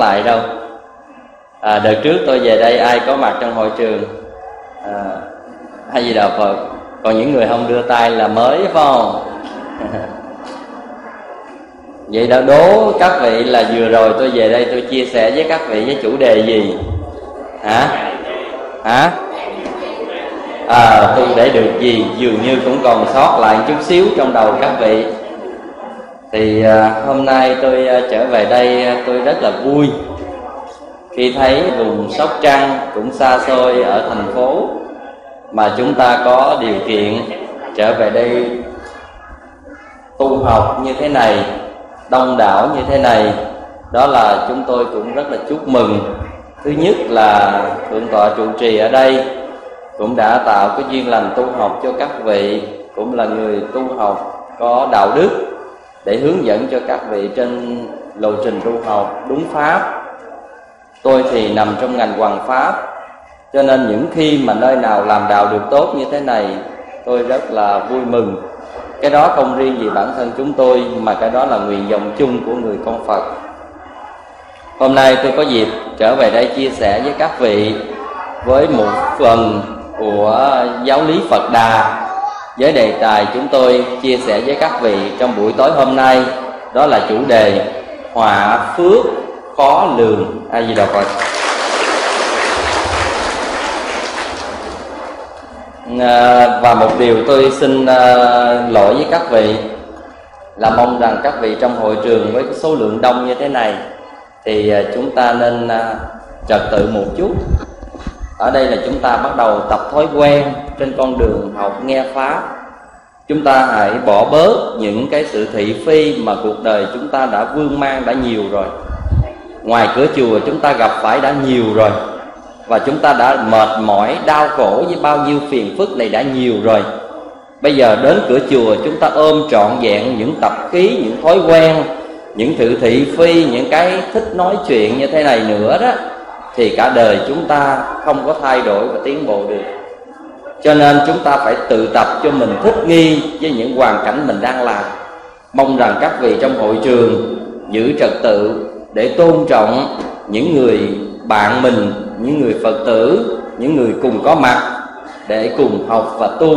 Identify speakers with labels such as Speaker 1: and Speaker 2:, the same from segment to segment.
Speaker 1: lại đâu. Đợt trước tôi về đây ai có mặt trong hội trường? Hay gì đạo Phật. Còn những người không đưa tay là mới, phải không? Vậy đã đố các vị là vừa rồi tôi về đây tôi chia sẻ với các vị với chủ đề gì? Hả? Tu để được gì? Dường như cũng còn sót lại chút xíu trong đầu các vị. Thì hôm nay tôi trở về đây tôi rất là vui khi thấy vùng Sóc Trăng cũng xa xôi ở thành phố mà chúng ta có điều kiện trở về đây tu học như thế này, đông đảo như thế này. Đó là chúng tôi cũng rất là chúc mừng. Thứ nhất là Thượng tọa trụ trì ở đây cũng đã tạo cái duyên lành tu học cho các vị, cũng là người tu học có đạo đức để hướng dẫn cho các vị trên lộ trình tu học đúng pháp. Tôi thì nằm trong ngành hoằng pháp, cho nên những khi mà nơi nào làm đạo được tốt như thế này, tôi rất là vui mừng. Cái đó không riêng gì bản thân chúng tôi, mà cái đó là nguyện vọng chung của người con Phật. Hôm nay tôi có dịp trở về đây chia sẻ với các vị với một phần của giáo lý Phật Đà, với đề tài chúng tôi chia sẻ với các vị trong buổi tối hôm nay. Đó là chủ đề họa phước khó lường. A Di Đà Phật. Và một điều tôi xin lỗi với các vị là mong rằng các vị trong hội trường với cái số lượng đông như thế này thì chúng ta nên trật tự một chút. Ở đây là chúng ta bắt đầu tập thói quen trên con đường học nghe pháp. Chúng ta hãy bỏ bớt những cái sự thị phi mà cuộc đời chúng ta đã vương mang đã nhiều rồi. Ngoài cửa chùa chúng ta gặp phải đã nhiều rồi, và chúng ta đã mệt mỏi, đau khổ với bao nhiêu phiền phức này đã nhiều rồi. Bây giờ đến cửa chùa chúng ta ôm trọn vẹn những tập khí, những thói quen, những sự thị phi, những cái thích nói chuyện như thế này nữa đó, thì cả đời chúng ta không có thay đổi và tiến bộ được. Cho nên chúng ta phải tự tập cho mình thích nghi với những hoàn cảnh mình đang làm. Mong rằng các vị trong hội trường giữ trật tự để tôn trọng những người bạn mình, những người Phật tử, những người cùng có mặt để cùng học và tu.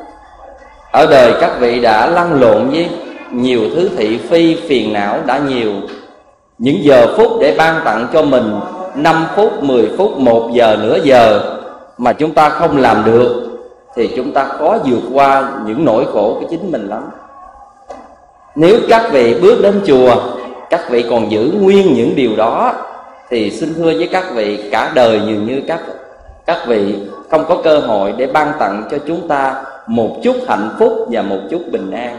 Speaker 1: Ở đời các vị đã lăn lộn với nhiều thứ thị phi, phiền não đã nhiều. Những giờ phút để ban tặng cho mình 5 phút, 10 phút, 1 giờ, nửa giờ mà chúng ta không làm được thì chúng ta khó vượt qua những nỗi khổ của chính mình lắm. Nếu các vị bước đến chùa, các vị còn giữ nguyên những điều đó thì xin thưa với các vị, cả đời dường như các vị không có cơ hội để ban tặng cho chúng ta một chút hạnh phúc và một chút bình an.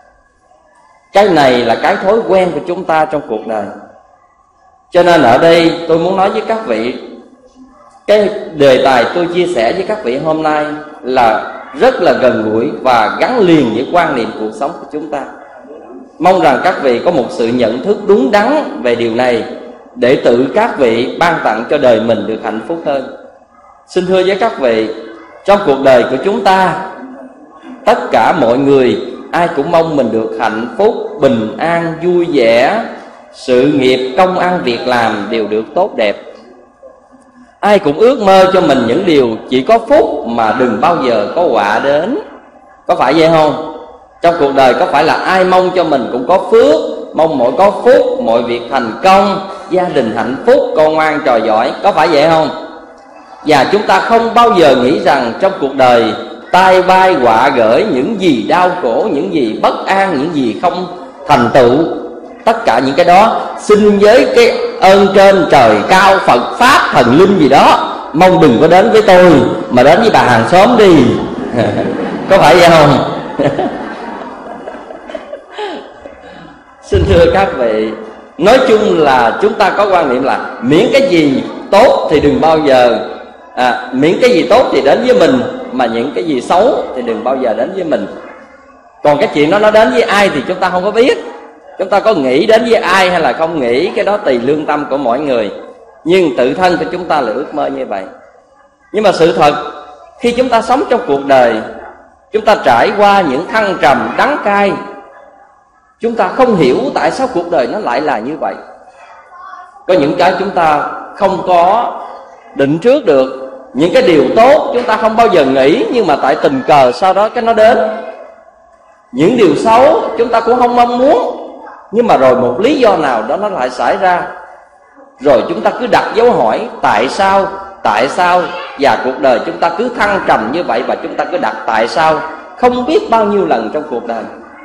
Speaker 1: Cái này là cái thói quen của chúng ta trong cuộc đời. Cho nên ở đây tôi muốn nói với các vị, cái đề tài tôi chia sẻ với các vị hôm nay là rất là gần gũi và gắn liền với quan niệm cuộc sống của chúng ta. Mong rằng các vị có một sự nhận thức đúng đắn về điều này để tự các vị ban tặng cho đời mình được hạnh phúc hơn. Xin thưa với các vị, trong cuộc đời của chúng ta, tất cả mọi người ai cũng mong mình được hạnh phúc, bình an, vui vẻ, sự nghiệp, công ăn, việc làm đều được tốt đẹp. Ai cũng ước mơ cho mình những điều chỉ có phúc mà đừng bao giờ có họa đến. Có phải vậy không? Trong cuộc đời có phải là ai mong cho mình cũng có phước, mong mọi có phúc, mọi việc thành công, gia đình hạnh phúc, con ngoan trò giỏi, có phải vậy không? Và chúng ta không bao giờ nghĩ rằng trong cuộc đời tai bay họa gởi, những gì đau khổ, những gì bất an, những gì không thành tựu, tất cả những cái đó xin với cái ơn trên trời cao, Phật pháp thần linh gì đó, mong đừng có đến với tôi mà đến với bà hàng xóm đi. Có phải vậy không? Xin thưa các vị, nói chung là chúng ta có quan niệm là miễn cái gì tốt thì đừng bao giờ miễn cái gì tốt thì đến với mình, mà những cái gì xấu thì đừng bao giờ đến với mình. Còn cái chuyện đó nó đến với ai thì chúng ta không có biết. Chúng ta có nghĩ đến với ai hay là không nghĩ, cái đó tùy lương tâm của mỗi người. Nhưng tự thân của chúng ta là ước mơ như vậy. Nhưng mà sự thật, khi chúng ta sống trong cuộc đời, chúng ta trải qua những thăng trầm đắng cay, chúng ta không hiểu tại sao cuộc đời nó lại là như vậy. Có những cái chúng ta không có định trước được. Những cái điều tốt chúng ta không bao giờ nghĩ, nhưng mà tại tình cờ sau đó cái nó đến. Những điều xấu chúng ta cũng không mong muốn, nhưng mà rồi một lý do nào đó nó lại xảy ra. Rồi chúng ta cứ đặt dấu hỏi tại sao, tại sao. Và cuộc đời chúng ta cứ thăng trầm như vậy, và chúng ta cứ đặt tại sao không biết bao nhiêu lần trong cuộc đời.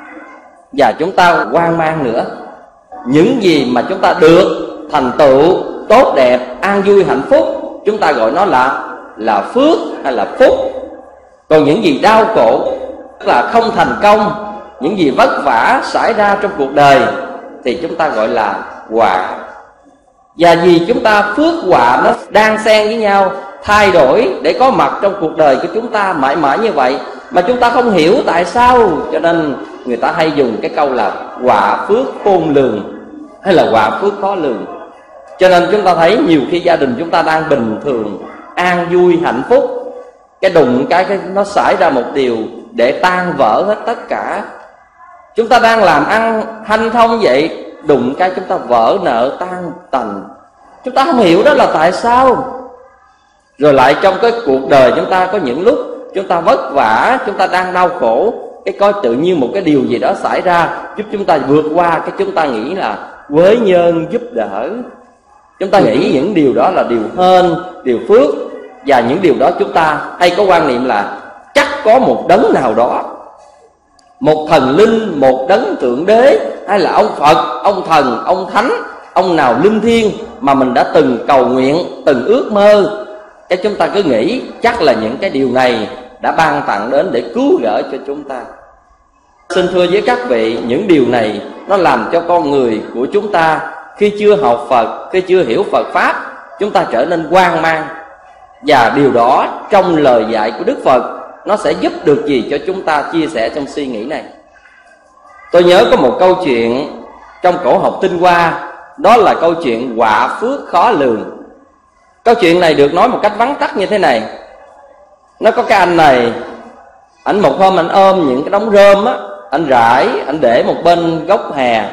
Speaker 1: Và chúng ta hoang mang nữa. Những gì mà chúng ta được thành tựu tốt đẹp, an vui, hạnh phúc, chúng ta gọi nó là phước hay là phúc. Còn những gì đau khổ, tức là không thành công, những gì vất vả xảy ra trong cuộc đời, thì chúng ta gọi là họa. Và vì chúng ta phước họa nó đang xen với nhau, thay đổi để có mặt trong cuộc đời của chúng ta mãi mãi như vậy, mà chúng ta không hiểu tại sao. Cho nên người ta hay dùng cái câu là họa phước khôn lường, hay là họa phước khó lường. Cho nên chúng ta thấy nhiều khi gia đình chúng ta đang bình thường, an vui, hạnh phúc, cái đụng cái nó xảy ra một điều để tan vỡ hết tất cả. Chúng ta đang làm ăn hanh thông vậy, đụng cái chúng ta vỡ nợ tan tành. Chúng ta không hiểu đó là tại sao. Rồi lại trong cái cuộc đời chúng ta có những lúc chúng ta vất vả, chúng ta đang đau khổ, cái coi tự nhiên một cái điều gì đó xảy ra giúp chúng ta vượt qua, cái chúng ta nghĩ là quế nhân giúp đỡ. Chúng ta nghĩ những điều đó là điều hên, điều phước. Và những điều đó chúng ta hay có quan niệm là chắc có một đấng nào đó, một thần linh, một đấng thượng đế, hay là ông Phật, ông thần, ông thánh, ông nào linh thiêng mà mình đã từng cầu nguyện, từng ước mơ. Cái chúng ta cứ nghĩ chắc là những cái điều này đã ban tặng đến để cứu gỡ cho chúng ta. Xin thưa với các vị, những điều này nó làm cho con người của chúng ta khi chưa học Phật, khi chưa hiểu Phật Pháp, chúng ta trở nên hoang mang. Và điều đó trong lời dạy của Đức Phật nó sẽ giúp được gì cho chúng ta chia sẻ trong suy nghĩ này. Tôi nhớ có một câu chuyện trong cổ học Tinh Hoa, đó là câu chuyện họa phước khó lường. Câu chuyện này được nói một cách vắn tắt như thế này. Nó có cái anh này, anh một hôm anh ôm những cái đống rơm á, anh rải, anh để một bên gốc hè.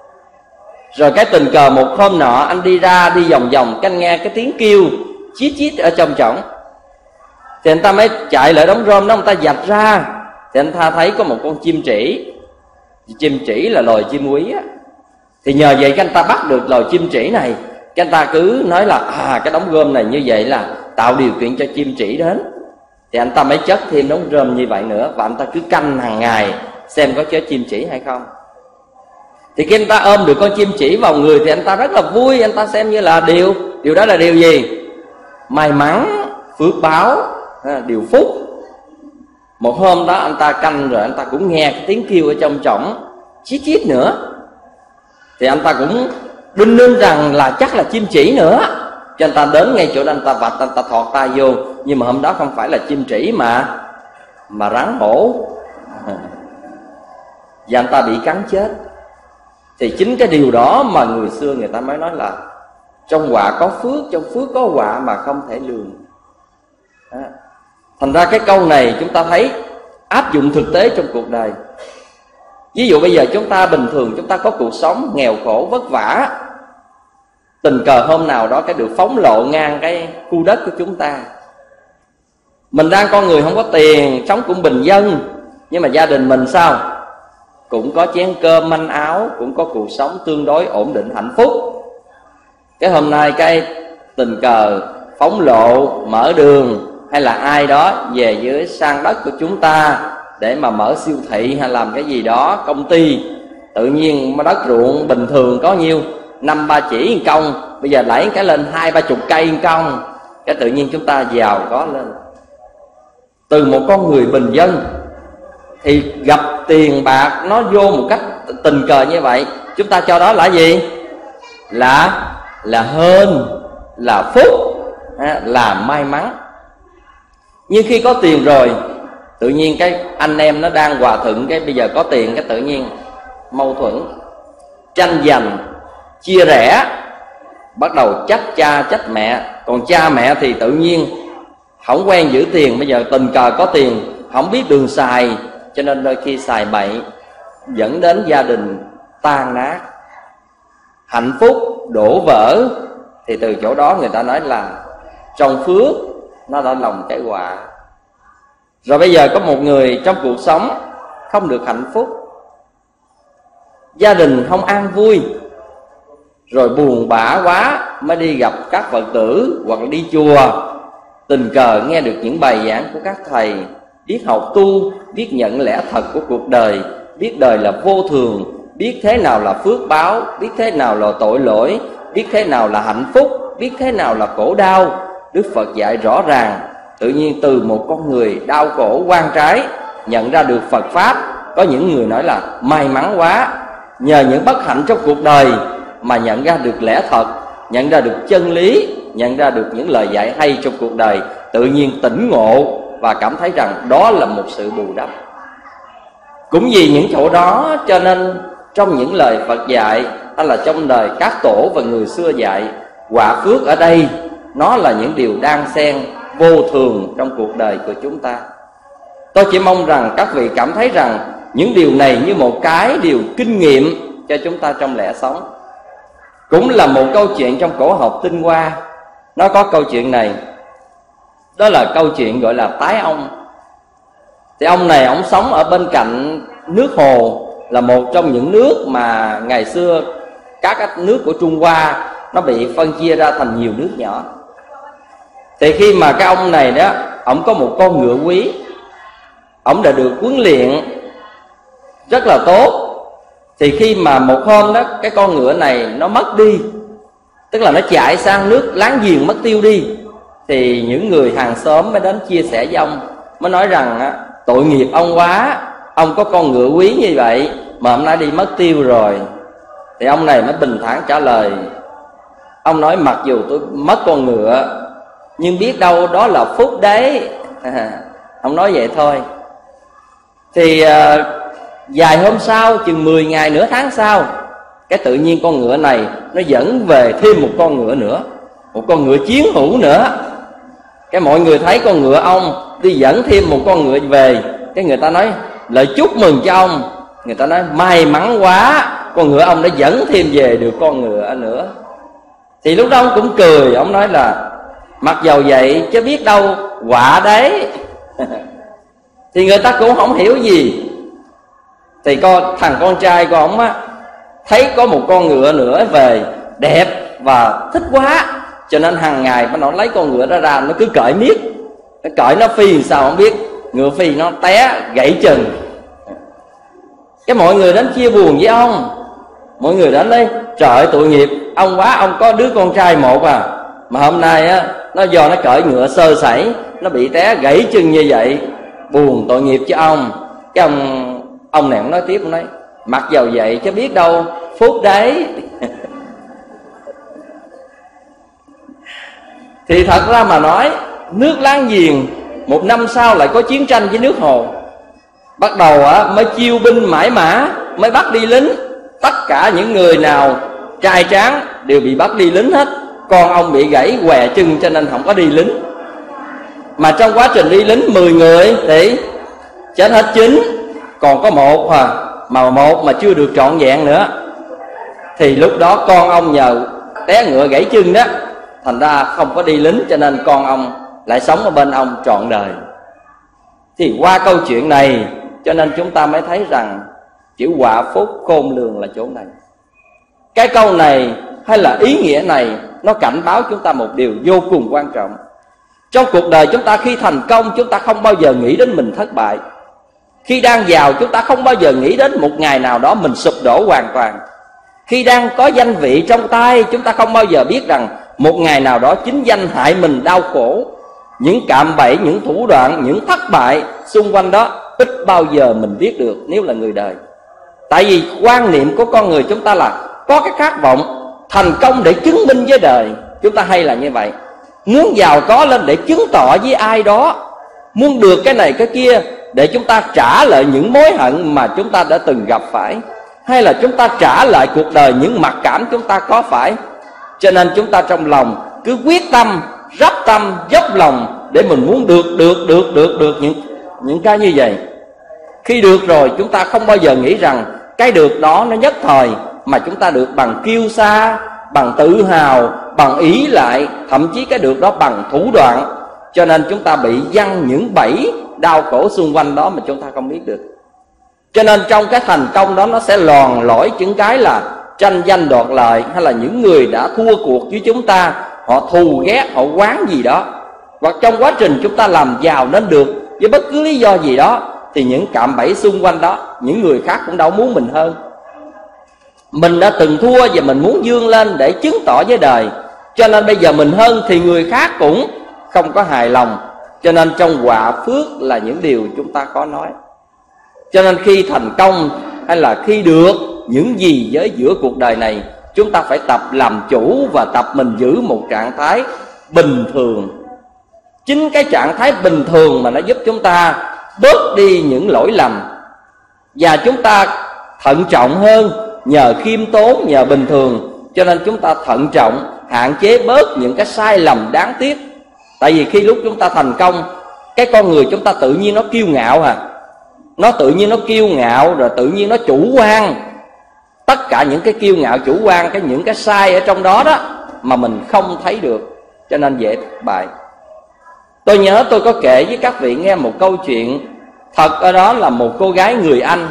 Speaker 1: Rồi cái tình cờ một hôm nọ anh đi ra đi vòng vòng, cái anh nghe cái tiếng kêu chít chít ở trong trỏng. Thì anh ta mới chạy lại đống rơm đó, anh ta vạch ra, thì anh ta thấy có một con chim trĩ. Chim trĩ là loài chim quý á. Thì nhờ vậy cái anh ta bắt được loài chim trĩ này. Cái anh ta cứ nói là cái đống rơm này như vậy là tạo điều kiện cho chim trĩ đến. Thì anh ta mới chất thêm đống rơm như vậy nữa, và anh ta cứ canh hàng ngày xem có chết chim trĩ hay không. Thì khi anh ta ôm được con chim trĩ vào người thì anh ta rất là vui. Anh ta xem như là điều đó là điều gì? May mắn, phước báo, điều phúc. Một hôm đó anh ta canh rồi anh ta cũng nghe cái tiếng kêu ở trong trỏng chít chít nữa. Thì anh ta cũng đinh ninh rằng là chắc là chim trĩ nữa. Cho anh ta đến ngay chỗ đó, anh ta vạch, anh ta thọt tay vô. Nhưng mà hôm đó không phải là chim trĩ mà rắn hổ. Và anh ta bị cắn chết. Thì chính cái điều đó mà người xưa người ta mới nói là trong họa có phước, trong phước có họa mà không thể lường. Thành ra cái câu này chúng ta thấy áp dụng thực tế trong cuộc đời. Ví dụ bây giờ chúng ta bình thường, chúng ta có cuộc sống nghèo khổ vất vả, tình cờ hôm nào đó cái được phóng lộ ngang cái khu đất của chúng ta. Mình đang con người không có tiền, sống cũng bình dân, nhưng mà gia đình mình sao? Cũng có chén cơm manh áo, cũng có cuộc sống tương đối ổn định hạnh phúc. Cái hôm nay cái tình cờ phóng lộ mở đường, hay là ai đó về dưới sang đất của chúng ta để mà mở siêu thị hay làm cái gì đó, công ty. Tự nhiên đất ruộng bình thường có nhiêu 5-3 chỉ công, bây giờ đẩy cái lên 20-30 cây công, cái tự nhiên chúng ta giàu có lên. Từ một con người bình dân thì gặp tiền bạc nó vô một cách tình cờ như vậy, chúng ta cho đó là gì? Là hên, là phúc, là may mắn. Nhưng khi có tiền rồi, tự nhiên cái anh em nó đang hòa thuận, cái bây giờ có tiền cái tự nhiên mâu thuẫn, tranh giành, chia rẽ, bắt đầu trách cha trách mẹ. Còn cha mẹ thì tự nhiên không quen giữ tiền, bây giờ tình cờ có tiền không biết đường xài, cho nên đôi khi xài bậy, dẫn đến gia đình tan nát. Hạnh phúc đổ vỡ, thì từ chỗ đó người ta nói là trong phước nó đã lòng cái họa. Rồi bây giờ có một người trong cuộc sống không được hạnh phúc, gia đình không an vui, rồi buồn bã quá mới đi gặp các Phật tử hoặc là đi chùa, tình cờ nghe được những bài giảng của các thầy, biết học tu, biết nhận lẽ thật của cuộc đời, biết đời là vô thường, biết thế nào là phước báo, biết thế nào là tội lỗi, biết thế nào là hạnh phúc, biết thế nào là khổ đau. Đức Phật dạy rõ ràng. Tự nhiên từ một con người đau khổ oan trái nhận ra được Phật Pháp. Có những người nói là may mắn quá, nhờ những bất hạnh trong cuộc đời mà nhận ra được lẽ thật, nhận ra được chân lý, nhận ra được những lời dạy hay trong cuộc đời, tự nhiên tỉnh ngộ và cảm thấy rằng đó là một sự bù đắp. Cũng vì những chỗ đó cho nên trong những lời Phật dạy, hay là trong đời các tổ và người xưa dạy, quả phước ở đây nó là những điều đan xen vô thường trong cuộc đời của chúng ta. Tôi chỉ mong rằng các vị cảm thấy rằng những điều này như một cái điều kinh nghiệm cho chúng ta trong lẽ sống. Cũng là một câu chuyện trong cổ học Tinh Hoa, nó có câu chuyện này. Đó là câu chuyện gọi là Tái Ông. Thì ông này ông sống ở bên cạnh nước hồ, là một trong những nước mà ngày xưa các nước của Trung Hoa nó bị phân chia ra thành nhiều nước nhỏ. Thì khi mà cái ông này đó, ông có một con ngựa quý, ông đã được huấn luyện rất là tốt. Thì khi mà một hôm đó, cái con ngựa này nó mất đi, tức là nó chạy sang nước láng giềng mất tiêu đi, thì những người hàng xóm mới đến chia sẻ với ông, mới nói rằng tội nghiệp ông quá, ông có con ngựa quý như vậy mà hôm nay đi mất tiêu rồi. Thì ông này mới bình thản trả lời. Ông nói mặc dù tôi mất con ngựa, nhưng biết đâu đó là phúc đấy. Ông nói vậy thôi. Thì vài hôm sau, chừng 10 ngày nửa tháng sau, cái tự nhiên con ngựa này nó dẫn về thêm một con ngựa nữa, một con ngựa chiến hữu nữa. Cái mọi người thấy con ngựa ông đi dẫn thêm một con ngựa về, cái người ta nói lời chúc mừng cho ông. Người ta nói may mắn quá, con ngựa ông đã dẫn thêm về được con ngựa nữa. Thì lúc đó ông cũng cười, ông nói là mặc dầu vậy chứ biết đâu quả đấy. Thì người ta cũng không hiểu gì. Thì thằng con trai của ông á, thấy có một con ngựa nữa về đẹp và thích quá, cho nên hàng ngày nó lấy con ngựa đó ra, nó cứ cởi miết. Nó cởi nó phi sao không biết, ngựa phi nó té gãy chân. Cái mọi người đến chia buồn với ông. Mọi người đến đây trời ơi tội nghiệp ông quá, ông có đứa con trai một à, mà hôm nay á nó do nó cởi ngựa sơ sẩy, nó bị té gãy chân như vậy, buồn tội nghiệp cho ông. Cái ông này ông nói tiếp, ông nói mặc dầu vậy chứ biết đâu phúc đấy. Thì thật ra mà nói, nước láng giềng một năm sau lại có chiến tranh với nước Hồ. Bắt đầu mới chiêu binh mãi mã, mới bắt đi lính. Tất cả những người nào trai tráng đều bị bắt đi lính hết. Con ông bị gãy què chân cho nên không có đi lính. Mà trong quá trình đi lính 10 người thì chết hết 9, còn có một mà chưa được trọn vẹn nữa. Thì lúc đó con ông nhờ té ngựa gãy chân đó, thành ra không có đi lính, cho nên con ông lại sống ở bên ông trọn đời. Thì qua câu chuyện này cho nên chúng ta mới thấy rằng chữ họa phúc khôn lường là chỗ này. Cái câu này hay là ý nghĩa này nó cảnh báo chúng ta một điều vô cùng quan trọng. Trong cuộc đời chúng ta khi thành công, chúng ta không bao giờ nghĩ đến mình thất bại. Khi đang giàu, chúng ta không bao giờ nghĩ đến một ngày nào đó mình sụp đổ hoàn toàn. Khi đang có danh vị trong tay, chúng ta không bao giờ biết rằng một ngày nào đó chính danh hại mình đau khổ. Những cạm bẫy, những thủ đoạn, những thất bại xung quanh đó ít bao giờ mình biết được nếu là người đời. Tại vì quan niệm của con người chúng ta là có cái khát vọng thành công để chứng minh với đời. Chúng ta hay là như vậy, muốn giàu có lên để chứng tỏ với ai đó, muốn được cái này cái kia để chúng ta trả lại những mối hận mà chúng ta đã từng gặp phải, hay là chúng ta trả lại cuộc đời những mặc cảm chúng ta có phải. Cho nên chúng ta trong lòng cứ quyết tâm, rắp tâm, dốc lòng để mình muốn được những cái như vậy. Khi được rồi chúng ta không bao giờ nghĩ rằng cái được đó nó nhất thời, mà chúng ta được bằng kiêu sa, bằng tự hào, bằng ý lại, thậm chí cái được đó bằng thủ đoạn. Cho nên chúng ta bị giăng những bẫy đau khổ xung quanh đó mà chúng ta không biết được. Cho nên trong cái thành công đó nó sẽ lòn lỏi những cái là tranh danh đoạt lợi, hay là những người đã thua cuộc với chúng ta, họ thù ghét, họ oán gì đó. Hoặc trong quá trình chúng ta làm giàu nên được với bất cứ lý do gì đó, thì những cạm bẫy xung quanh đó, những người khác cũng đâu muốn mình hơn. Mình đã từng thua và mình muốn vươn lên để chứng tỏ với đời, cho nên bây giờ mình hơn thì người khác cũng không có hài lòng. Cho nên trong họa phước là những điều chúng ta khó nói. Cho nên khi thành công hay là khi được những gì với giữa cuộc đời này, chúng ta phải tập làm chủ và tập mình giữ một trạng thái bình thường. Chính cái trạng thái bình thường mà nó giúp chúng ta bớt đi những lỗi lầm, và chúng ta thận trọng hơn. Nhờ khiêm tốn, nhờ bình thường, cho nên chúng ta thận trọng, hạn chế bớt những cái sai lầm đáng tiếc. Tại vì khi lúc chúng ta thành công, cái con người chúng ta tự nhiên nó kiêu ngạo nó tự nhiên nó kiêu ngạo, rồi tự nhiên nó chủ quan. Tất cả những cái kiêu ngạo chủ quan, những cái sai ở trong đó đó mà mình không thấy được, cho nên dễ thất bại. Tôi nhớ tôi có kể với các vị nghe một câu chuyện thật. Ở đó là một cô gái người Anh.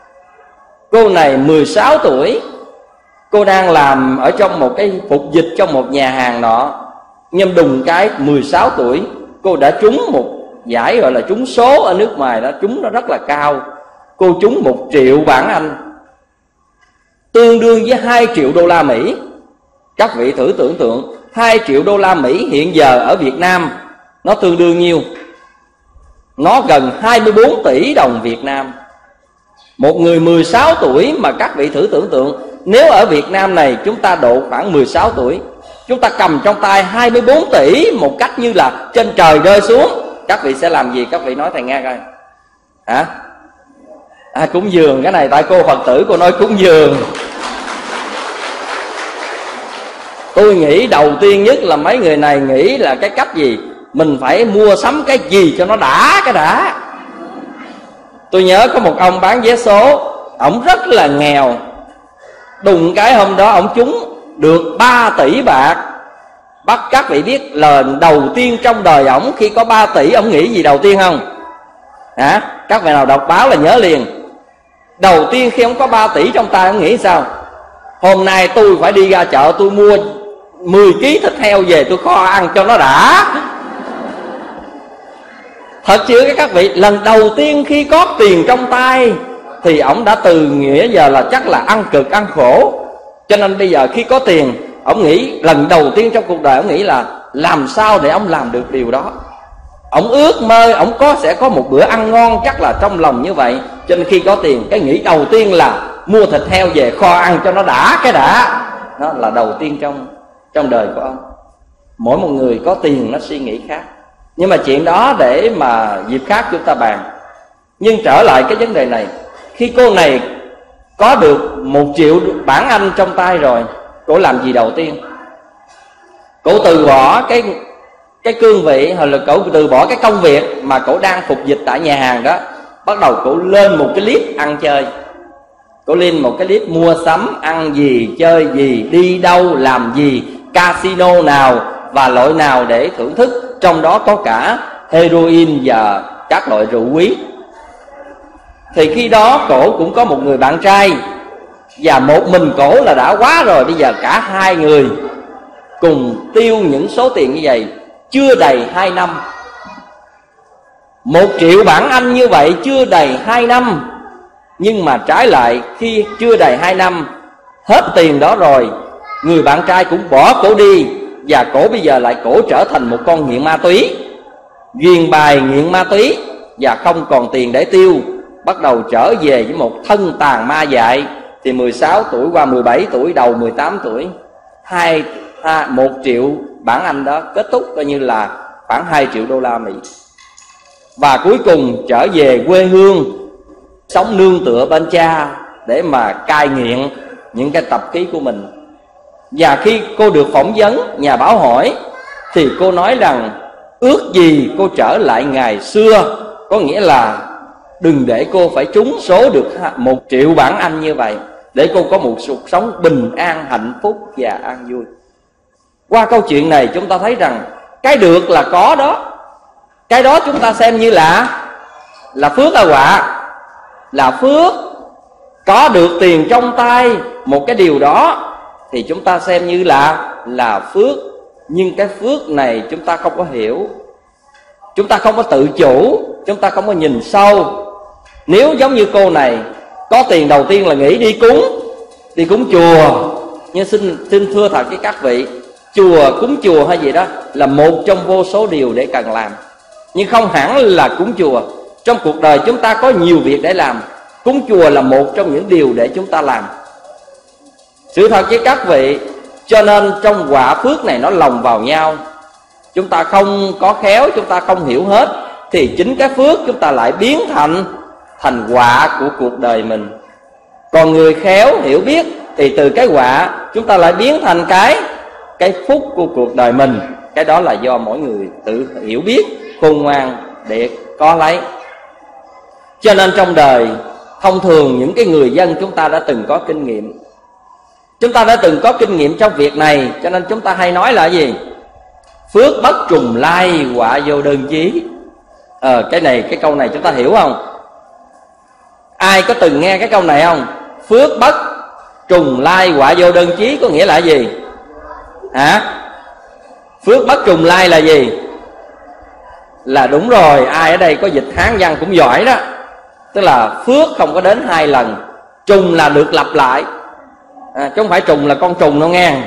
Speaker 1: Cô này 16 tuổi, cô đang làm ở trong một cái phục dịch trong một nhà hàng nọ. Nhưng đùng cái 16 tuổi cô đã trúng một giải gọi là trúng số ở nước ngoài đó, trúng nó rất là cao. Cô trúng 1 triệu bảng Anh, tương đương với 2 triệu đô la Mỹ. Các vị thử tưởng tượng 2 triệu đô la Mỹ hiện giờ ở Việt Nam nó tương đương nhiêu? Nó gần 24 tỷ đồng Việt Nam. Một người 16 tuổi mà các vị thử tưởng tượng, nếu ở Việt Nam này chúng ta độ khoảng 16 tuổi, chúng ta cầm trong tay 24 tỷ một cách như là trên trời rơi xuống, các vị sẽ làm gì? Các vị nói thầy nghe coi. Hả? Cúng dường. Cái này tại cô Phật tử cô nói cúng dường. Tôi nghĩ đầu tiên nhất là mấy người này nghĩ là cái cách gì? Mình phải mua sắm cái gì cho nó đã cái đã. Tôi nhớ có một ông bán vé số, ổng rất là nghèo. Đùng cái hôm đó ổng trúng được 3 tỷ bạc. Bắt các vị biết lần đầu tiên trong đời ổng khi có 3 tỷ, ổng nghĩ gì đầu tiên không? Hả? Các vị nào đọc báo là nhớ liền. Đầu tiên khi ổng có 3 tỷ trong tay, ổng nghĩ sao? Hôm nay tôi phải đi ra chợ, tôi mua 10 kg thịt heo về tôi kho ăn cho nó đã. Thật chứ các vị, lần đầu tiên khi có tiền trong tay thì ổng đã từ nghĩa giờ là chắc là ăn cực ăn khổ. Cho nên bây giờ khi có tiền, ổng nghĩ lần đầu tiên trong cuộc đời, ổng nghĩ là làm sao để ổng làm được điều đó. Ổng ước mơ ổng sẽ có một bữa ăn ngon, chắc là trong lòng như vậy. Cho nên khi có tiền, cái nghĩ đầu tiên là mua thịt heo về kho ăn cho nó đã cái đã. Đó là đầu tiên trong đời của ông. Mỗi một người có tiền nó suy nghĩ khác, nhưng mà chuyện đó để mà dịp khác chúng ta bàn. Nhưng trở lại cái vấn đề này, khi cô này có được 1 triệu bảng Anh trong tay rồi, cô làm gì đầu tiên? Cô từ bỏ cái cương vị, hoặc là cô từ bỏ cái công việc mà cô đang phục dịch tại nhà hàng đó. Bắt đầu cô lên một cái list ăn chơi. Cô lên một cái list mua sắm, ăn gì, chơi gì, đi đâu, làm gì, casino nào và loại nào để thưởng thức. Trong đó có cả heroin và các loại rượu quý. Thì khi đó cổ cũng có một người bạn trai, và một mình cổ là đã quá rồi. Bây giờ cả hai người cùng tiêu những số tiền như vậy chưa đầy 2 năm. 1 triệu bảng Anh như vậy chưa đầy 2 năm. Nhưng mà trái lại khi chưa đầy 2 năm hết tiền đó rồi, người bạn trai cũng bỏ cổ đi, và cổ bây giờ lại cổ trở thành một con nghiện ma túy, ghiền bài nghiện ma túy và không còn tiền để tiêu. Bắt đầu trở về với một thân tàn ma dại. Thì 16 tuổi qua 17 tuổi, đầu 18 tuổi, 1 triệu bảng Anh đó kết thúc coi như là khoảng 2 triệu đô la Mỹ. Và cuối cùng trở về quê hương, sống nương tựa bên cha để mà cai nghiện những cái tập khí của mình. Và khi cô được phỏng vấn, nhà báo hỏi, thì cô nói rằng ước gì cô trở lại ngày xưa. Có nghĩa là đừng để cô phải trúng số được 1 triệu bảng Anh như vậy. để cô có một cuộc sống bình an, hạnh phúc và an vui. Qua câu chuyện này chúng ta thấy rằng cái được là có đó, cái đó chúng ta xem như là phước hay quả? Là phước. Có được tiền trong tay, một cái điều đó thì chúng ta xem như là phước. Nhưng cái phước này chúng ta không có hiểu, chúng ta không có tự chủ, chúng ta không có nhìn sâu. Nếu giống như cô này có tiền, đầu tiên là nghĩ đi cúng chùa. Nhưng xin thưa thật với các vị, cúng chùa hay gì đó là một trong vô số điều để cần làm, nhưng không hẳn là cúng chùa. Trong cuộc đời chúng ta có nhiều việc để làm, cúng chùa là một trong những điều để chúng ta làm. Sự thật với các vị, cho nên trong quả phước này nó lồng vào nhau. Chúng ta không có khéo, chúng ta không hiểu hết, thì chính cái phước chúng ta lại biến thành quả của cuộc đời mình. Còn người khéo hiểu biết thì từ cái quả chúng ta lại biến thành cái phúc của cuộc đời mình. Cái đó là do mỗi người tự hiểu biết, khôn ngoan để có lấy. Cho nên trong đời thông thường những cái người dân chúng ta đã từng có kinh nghiệm, chúng ta đã từng có kinh nghiệm trong việc này, cho nên chúng ta hay nói là gì? Phước bất trùng lai, quả vô đơn chí. Cái câu này chúng ta hiểu không? Ai có từng nghe cái câu này không? Phước bất trùng lai, quả vô đơn chí có nghĩa là gì? Hả? Phước bất trùng lai là gì? Là đúng rồi, ai ở đây có dịch Hán văn cũng giỏi đó. Tức là phước không có đến hai lần. Trùng là được lặp lại, chứ không phải trùng là con trùng đâu nghe.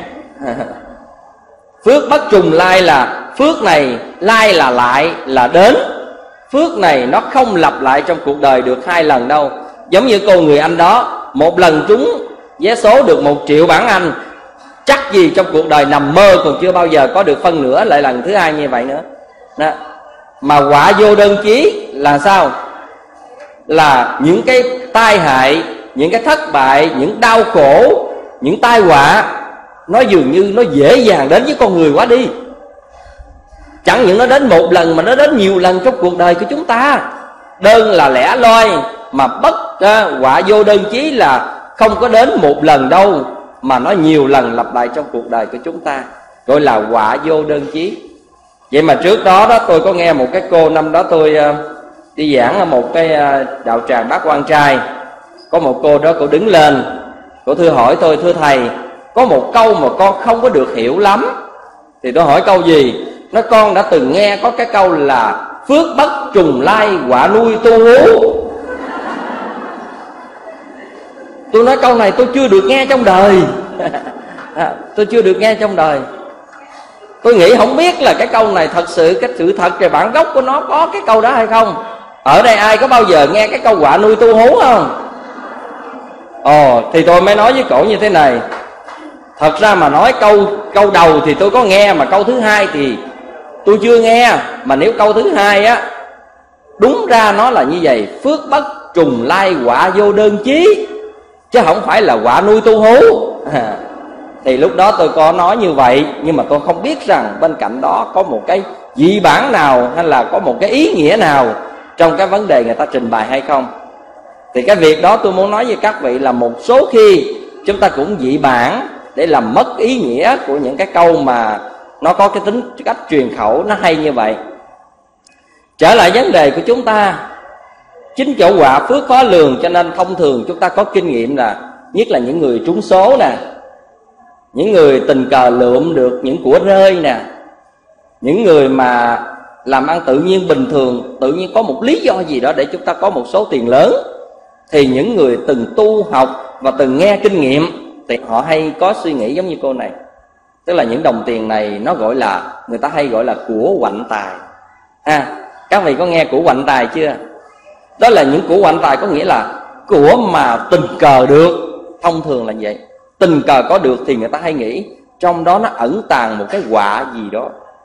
Speaker 1: Phước bất trùng lai là phước này, lai là lại, là đến. Phước này nó không lặp lại trong cuộc đời được hai lần đâu. Giống như cô người Anh đó, một lần trúng vé số được 1 triệu bảng Anh, chắc gì trong cuộc đời nằm mơ còn chưa bao giờ có được phân nửa lại lần thứ hai như vậy nữa đó. Mà quả vô đơn chí là sao? Là những cái tai hại, những cái thất bại, những đau khổ, những tai họa, nó dường như nó dễ dàng đến với con người quá đi. Chẳng những nó đến một lần mà nó đến nhiều lần trong cuộc đời của chúng ta. Đơn là lẻ loi, mà quả vô đơn chí là không có đến một lần đâu, mà nó nhiều lần lặp lại trong cuộc đời của chúng ta, gọi là quả vô đơn chí. Vậy mà trước đó tôi có nghe một cái cô, năm đó tôi đi giảng ở một cái đạo tràng Bác Quan Trai. Có một cô đó, cô đứng lên, cô thưa hỏi tôi: thưa thầy, có một câu mà con không có được hiểu lắm. Thì tôi hỏi câu gì? Nói con đã từng nghe có cái câu là phước bất trùng lai, quả nuôi tu hú. Tôi nói câu này tôi chưa được nghe trong đời. Tôi chưa được nghe trong đời. Tôi nghĩ không biết là cái câu này thật sự, cái sự thật về bản gốc của nó có cái câu đó hay không. Ở đây ai có bao giờ nghe cái câu quả nuôi tu hú không? Thì tôi mới nói với cổ như thế này. Thật ra mà nói câu đầu thì tôi có nghe, mà câu thứ hai thì tôi chưa nghe. Mà nếu câu thứ hai á, đúng ra nó là như vậy: phước bất trùng lai, quả vô đơn chí, chứ không phải là quả nuôi tu hú. Thì lúc đó tôi có nói như vậy, nhưng mà tôi không biết rằng bên cạnh đó có một cái dị bản nào, hay là có một cái ý nghĩa nào trong cái vấn đề người ta trình bày hay không. Thì cái việc đó tôi muốn nói với các vị là một số khi chúng ta cũng dị bản để làm mất ý nghĩa của những cái câu mà nó có cái tính cách truyền khẩu nó hay như vậy. Trở lại vấn đề của chúng ta, chính chỗ quả phước khó lường, cho nên thông thường chúng ta có kinh nghiệm là, nhất là những người trúng số nè, những người tình cờ lượm được những của rơi nè, những người mà làm ăn tự nhiên bình thường, tự nhiên có một lý do gì đó để chúng ta có một số tiền lớn, thì những người từng tu học và từng nghe kinh nghiệm thì họ hay có suy nghĩ giống như cô này. Tức là những đồng tiền này nó gọi là, người ta hay gọi là của hoạnh tài. Các vị có nghe của hoạnh tài chưa? Đó là những của hoạnh tài, có nghĩa là của mà tình cờ được. Thông thường là vậy, tình cờ có được thì người ta hay nghĩ trong đó nó ẩn tàng một cái quả gì đó.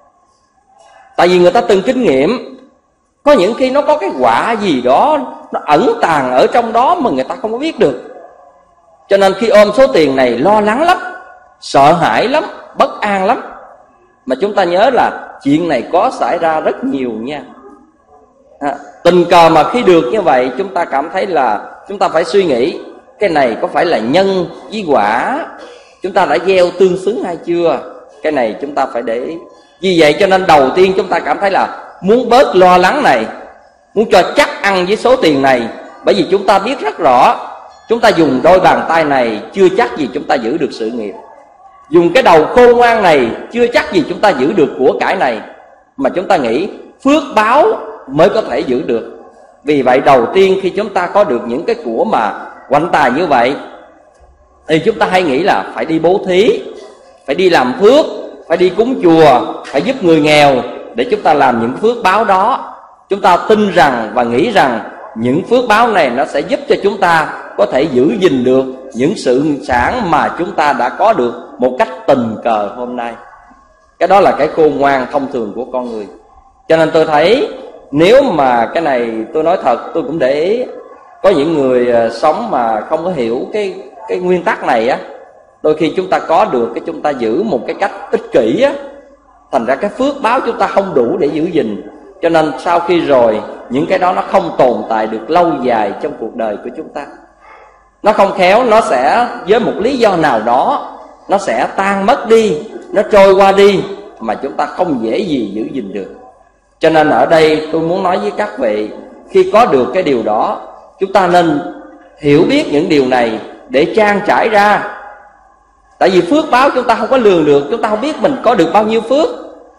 Speaker 1: Tại vì người ta từng kinh nghiệm, có những khi nó có cái quả gì đó nó ẩn tàng ở trong đó mà người ta không có biết được. Cho nên khi ôm số tiền này lo lắng lắm, sợ hãi lắm, bất an lắm. Mà chúng ta nhớ là chuyện này có xảy ra rất nhiều nha. Tình cờ mà khi được như vậy, chúng ta cảm thấy là chúng ta phải suy nghĩ cái này có phải là nhân với quả, chúng ta đã gieo tương xứng hay chưa? Cái này chúng ta phải để ý. Vì vậy cho nên đầu tiên chúng ta cảm thấy là muốn bớt lo lắng này, muốn cho chắc ăn với số tiền này. Bởi vì chúng ta biết rất rõ, chúng ta dùng đôi bàn tay này chưa chắc gì chúng ta giữ được sự nghiệp, dùng cái đầu khôn ngoan này chưa chắc gì chúng ta giữ được của cải này, mà chúng ta nghĩ phước báo mới có thể giữ được. Vì vậy đầu tiên khi chúng ta có được những cái của mà quạnh tài như vậy, thì chúng ta hay nghĩ là phải đi bố thí, phải đi làm phước, phải đi cúng chùa, phải giúp người nghèo để chúng ta làm những phước báo đó. Chúng ta tin rằng và nghĩ rằng những phước báo này nó sẽ giúp cho chúng ta có thể giữ gìn được những sự sản mà chúng ta đã có được một cách tình cờ hôm nay. Cái đó là cái khôn ngoan thông thường của con người. Cho nên tôi thấy nếu mà cái này tôi nói thật, tôi cũng để ý có những người sống mà không có hiểu cái nguyên tắc này á, đôi khi chúng ta có được cái chúng ta giữ một cái cách ích kỷ á, thành ra cái phước báo chúng ta không đủ để giữ gìn. Cho nên sau khi rồi những cái đó nó không tồn tại được lâu dài trong cuộc đời của chúng ta. Nó không khéo nó sẽ với một lý do nào đó nó sẽ tan mất đi, nó trôi qua đi, mà chúng ta không dễ gì giữ gìn được. Cho nên ở đây tôi muốn nói với các vị, khi có được cái điều đó, chúng ta nên hiểu biết những điều này để trang trải ra. Tại vì phước báo chúng ta không có lường được, chúng ta không biết mình có được bao nhiêu phước.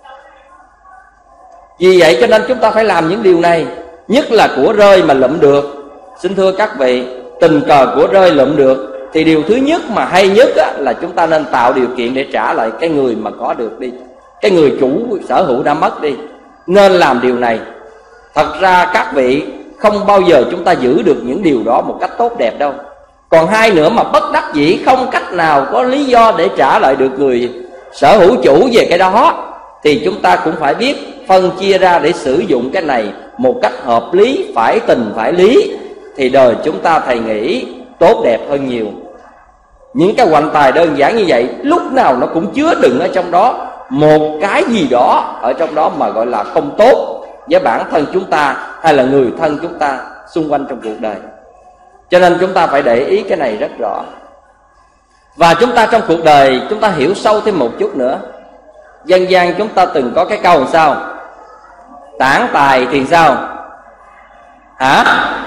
Speaker 1: Vì vậy cho nên chúng ta phải làm những điều này. Nhất là của rơi mà lụm được. Xin thưa các vị, tình cờ của rơi lụm được thì điều thứ nhất mà hay nhất á, là chúng ta nên tạo điều kiện để trả lại cái người mà có được đi, cái người chủ sở hữu đã mất đi. Nên làm điều này. Thật ra các vị không bao giờ chúng ta giữ được những điều đó một cách tốt đẹp đâu. Còn hai nữa mà bất đắc dĩ không cách nào có lý do để trả lại được người sở hữu chủ về cái đó, thì chúng ta cũng phải biết phân chia ra để sử dụng cái này một cách hợp lý, phải tình phải lý, thì đời chúng ta thầy nghĩ tốt đẹp hơn nhiều. Những cái hoành tài đơn giản như vậy lúc nào nó cũng chứa đựng ở trong đó một cái gì đó ở trong đó mà gọi là không tốt với bản thân chúng ta hay là người thân chúng ta xung quanh trong cuộc đời. Cho nên chúng ta phải để ý cái này rất rõ. Và chúng ta trong cuộc đời chúng ta hiểu sâu thêm một chút nữa. Dân gian chúng ta từng có cái câu làm sao? Tản tài thì sao? Hả?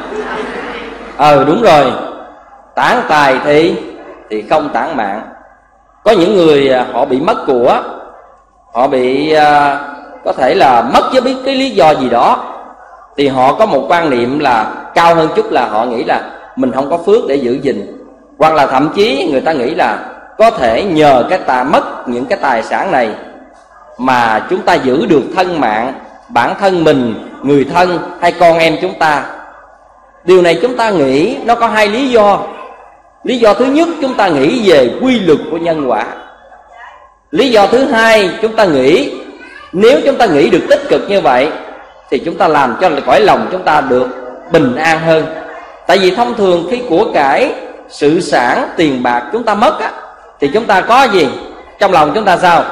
Speaker 1: Đúng rồi. Tản tài thì không tản mạng. Có những người họ bị mất của, họ bị có thể là mất với biết cái lý do gì đó, thì họ có một quan niệm là cao hơn chút, là họ nghĩ là mình không có phước để giữ gìn. Hoặc là thậm chí người ta nghĩ là có thể nhờ cái mất những cái tài sản này mà chúng ta giữ được thân mạng, bản thân mình, người thân hay con em chúng ta. Điều này chúng ta nghĩ nó có hai lý do. Lý do thứ nhất, chúng ta nghĩ về quy luật của nhân quả. Lý do thứ hai, chúng ta nghĩ nếu chúng ta nghĩ được tích cực như vậy thì chúng ta làm cho cõi lòng chúng ta được bình an hơn. Tại vì thông thường khi của cải, sự sản, tiền bạc chúng ta mất á, thì chúng ta có gì? Trong lòng chúng ta sao?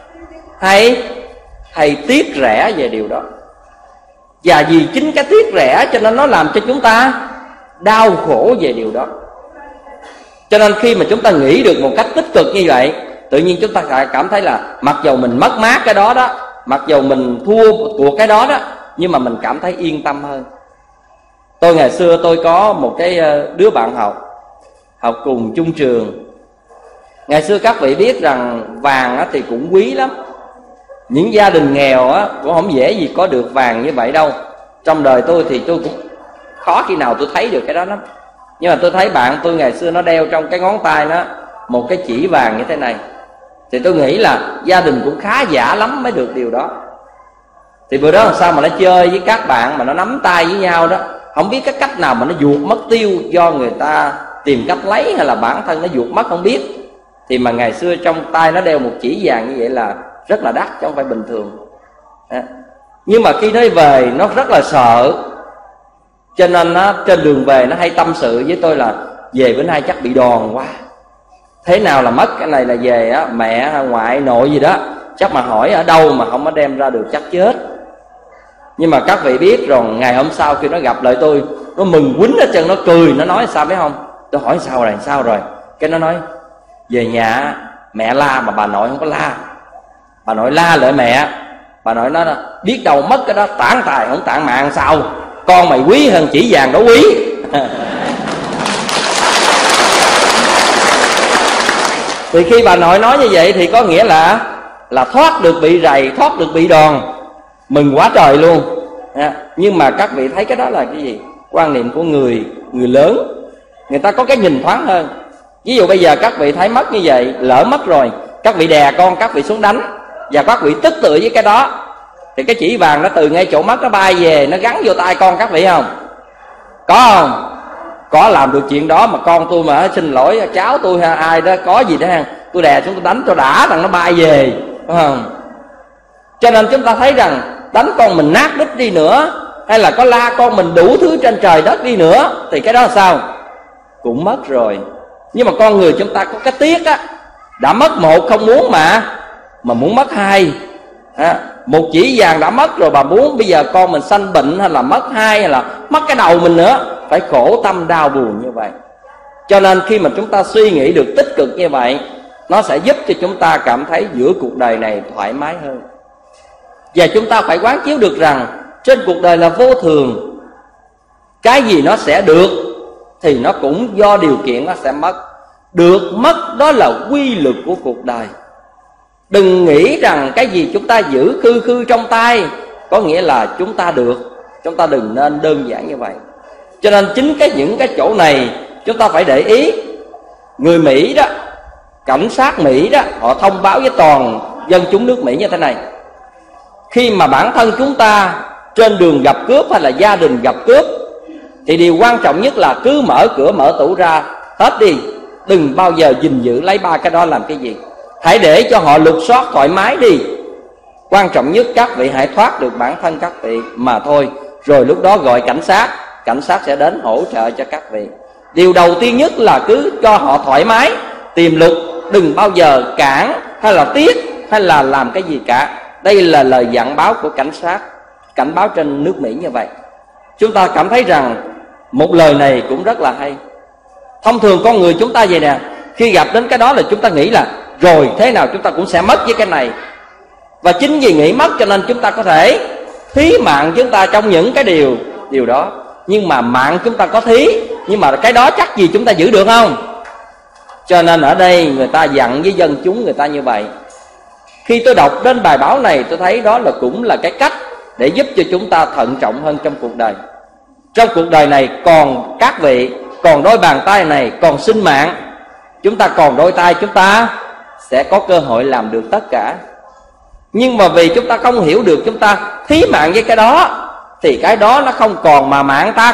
Speaker 1: Hay tiếc rẻ về điều đó. Và vì chính cái tiếc rẻ cho nên nó làm cho chúng ta đau khổ về điều đó. Cho nên khi mà chúng ta nghĩ được một cách tích cực như vậy, tự nhiên chúng ta cảm thấy là mặc dầu mình mất mát cái đó đó, mặc dầu mình thua của cái đó đó, nhưng mà mình cảm thấy yên tâm hơn. Tôi ngày xưa tôi có một cái đứa bạn học cùng chung trường. Ngày xưa các vị biết rằng vàng thì cũng quý lắm. Những gia đình nghèo cũng không dễ gì có được vàng như vậy đâu. Trong đời tôi thì tôi cũng khó khi nào tôi thấy được cái đó lắm. Nhưng mà tôi thấy bạn tôi ngày xưa nó đeo trong cái ngón tay nó một cái chỉ vàng như thế này, thì tôi nghĩ là gia đình cũng khá giả lắm mới được điều đó. Thì bữa đó làm sao mà nó chơi với các bạn mà nó nắm tay với nhau đó, không biết cái cách nào mà nó vuột mất tiêu, do người ta tìm cách lấy hay là bản thân nó vuột mất không biết. Thì mà ngày xưa trong tay nó đeo một chỉ vàng như vậy là rất là đắt chứ không phải bình thường. Nhưng mà khi nó về nó rất là sợ, cho nên trên đường về nó hay tâm sự với tôi là về bữa nay chắc bị đòn quá. Thế nào là mất cái này là về mẹ ngoại nội gì đó chắc mà hỏi ở đâu mà không có đem ra được chắc chết. Nhưng mà các vị biết rồi, ngày hôm sau khi nó gặp lại tôi, nó mừng quýnh hết trơn, nó cười, nó nói sao biết không? Tôi hỏi sao rồi? Cái nó nói về nhà mẹ la mà bà nội không có la. Bà nội la lại mẹ. Bà nội nói là biết đâu mất cái đó tản tài không tản mạng sao? Con mày quý hơn chỉ vàng đó quý. Thì khi bà nội nói như vậy thì có nghĩa là thoát được bị rầy, thoát được bị đòn, mừng quá trời luôn. Nhưng mà các vị thấy cái đó là cái gì? Quan niệm của người lớn, người ta có cái nhìn thoáng hơn. Ví dụ bây giờ các vị thấy mất như vậy, lỡ mất rồi, các vị đè con các vị xuống đánh, và các vị tức tựa với cái đó, thì cái chỉ vàng nó từ ngay chỗ mất nó bay về, nó gắn vô tay con các vị không? Có không? Có làm được chuyện đó mà con tôi mà xin lỗi cháu tôi hay ai đó có gì đó ha, tôi đè xuống tôi đánh cho đã rằng nó bay về, phải không? Cho nên chúng ta thấy rằng đánh con mình nát đít đi nữa, hay là có la con mình đủ thứ trên trời đất đi nữa, thì cái đó là sao? Cũng mất rồi. Nhưng mà con người chúng ta có cái tiếc á, đã mất một không muốn mà muốn mất hai. Một chỉ vàng đã mất rồi, bà muốn bây giờ con mình sanh bệnh, hay là mất hai, hay là mất cái đầu mình nữa, phải khổ tâm đau buồn như vậy. Cho nên khi mà chúng ta suy nghĩ được tích cực như vậy, nó sẽ giúp cho chúng ta cảm thấy giữa cuộc đời này thoải mái hơn. Và chúng ta phải quán chiếu được rằng trên cuộc đời là vô thường. Cái gì nó sẽ được thì nó cũng do điều kiện nó sẽ mất. Được mất đó là quy luật của cuộc đời. Đừng nghĩ rằng cái gì chúng ta giữ khư trong tay có nghĩa là chúng ta được. Chúng ta đừng nên đơn giản như vậy. Cho nên chính những cái chỗ này chúng ta phải để ý. Người Mỹ đó, cảnh sát Mỹ đó, họ thông báo với toàn dân chúng nước Mỹ như thế này: khi mà bản thân chúng ta trên đường gặp cướp hay là gia đình gặp cướp, thì điều quan trọng nhất là cứ mở cửa mở tủ ra hết đi. Đừng bao giờ gìn giữ lấy ba cái đó làm cái gì. Hãy để cho họ lục soát thoải mái đi. Quan trọng nhất các vị hãy thoát được bản thân các vị mà thôi. Rồi lúc đó gọi cảnh sát sẽ đến hỗ trợ cho các vị. Điều đầu tiên nhất là cứ cho họ thoải mái tìm lục, đừng bao giờ cản hay là tiếc hay là làm cái gì cả. Đây là lời dặn báo của cảnh sát, cảnh báo trên nước Mỹ như vậy. Chúng ta cảm thấy rằng một lời này cũng rất là hay. Thông thường con người chúng ta vậy nè, khi gặp đến cái đó là chúng ta nghĩ là rồi thế nào chúng ta cũng sẽ mất với cái này. Và chính vì nghĩ mất cho nên chúng ta có thể thí mạng chúng ta trong những cái điều đó. Nhưng mà mạng chúng ta có thí, nhưng mà cái đó chắc gì chúng ta giữ được không? Cho nên ở đây người ta dặn với dân chúng người ta như vậy. Khi tôi đọc đến bài báo này, tôi thấy đó là cũng là cái cách để giúp cho chúng ta thận trọng hơn trong cuộc đời. Trong cuộc đời này còn các vị, còn đôi bàn tay này, còn sinh mạng, chúng ta còn đôi tay, chúng ta sẽ có cơ hội làm được tất cả. Nhưng mà vì chúng ta không hiểu được, chúng ta thí mạng với cái đó, thì cái đó nó không còn, mà mạng ta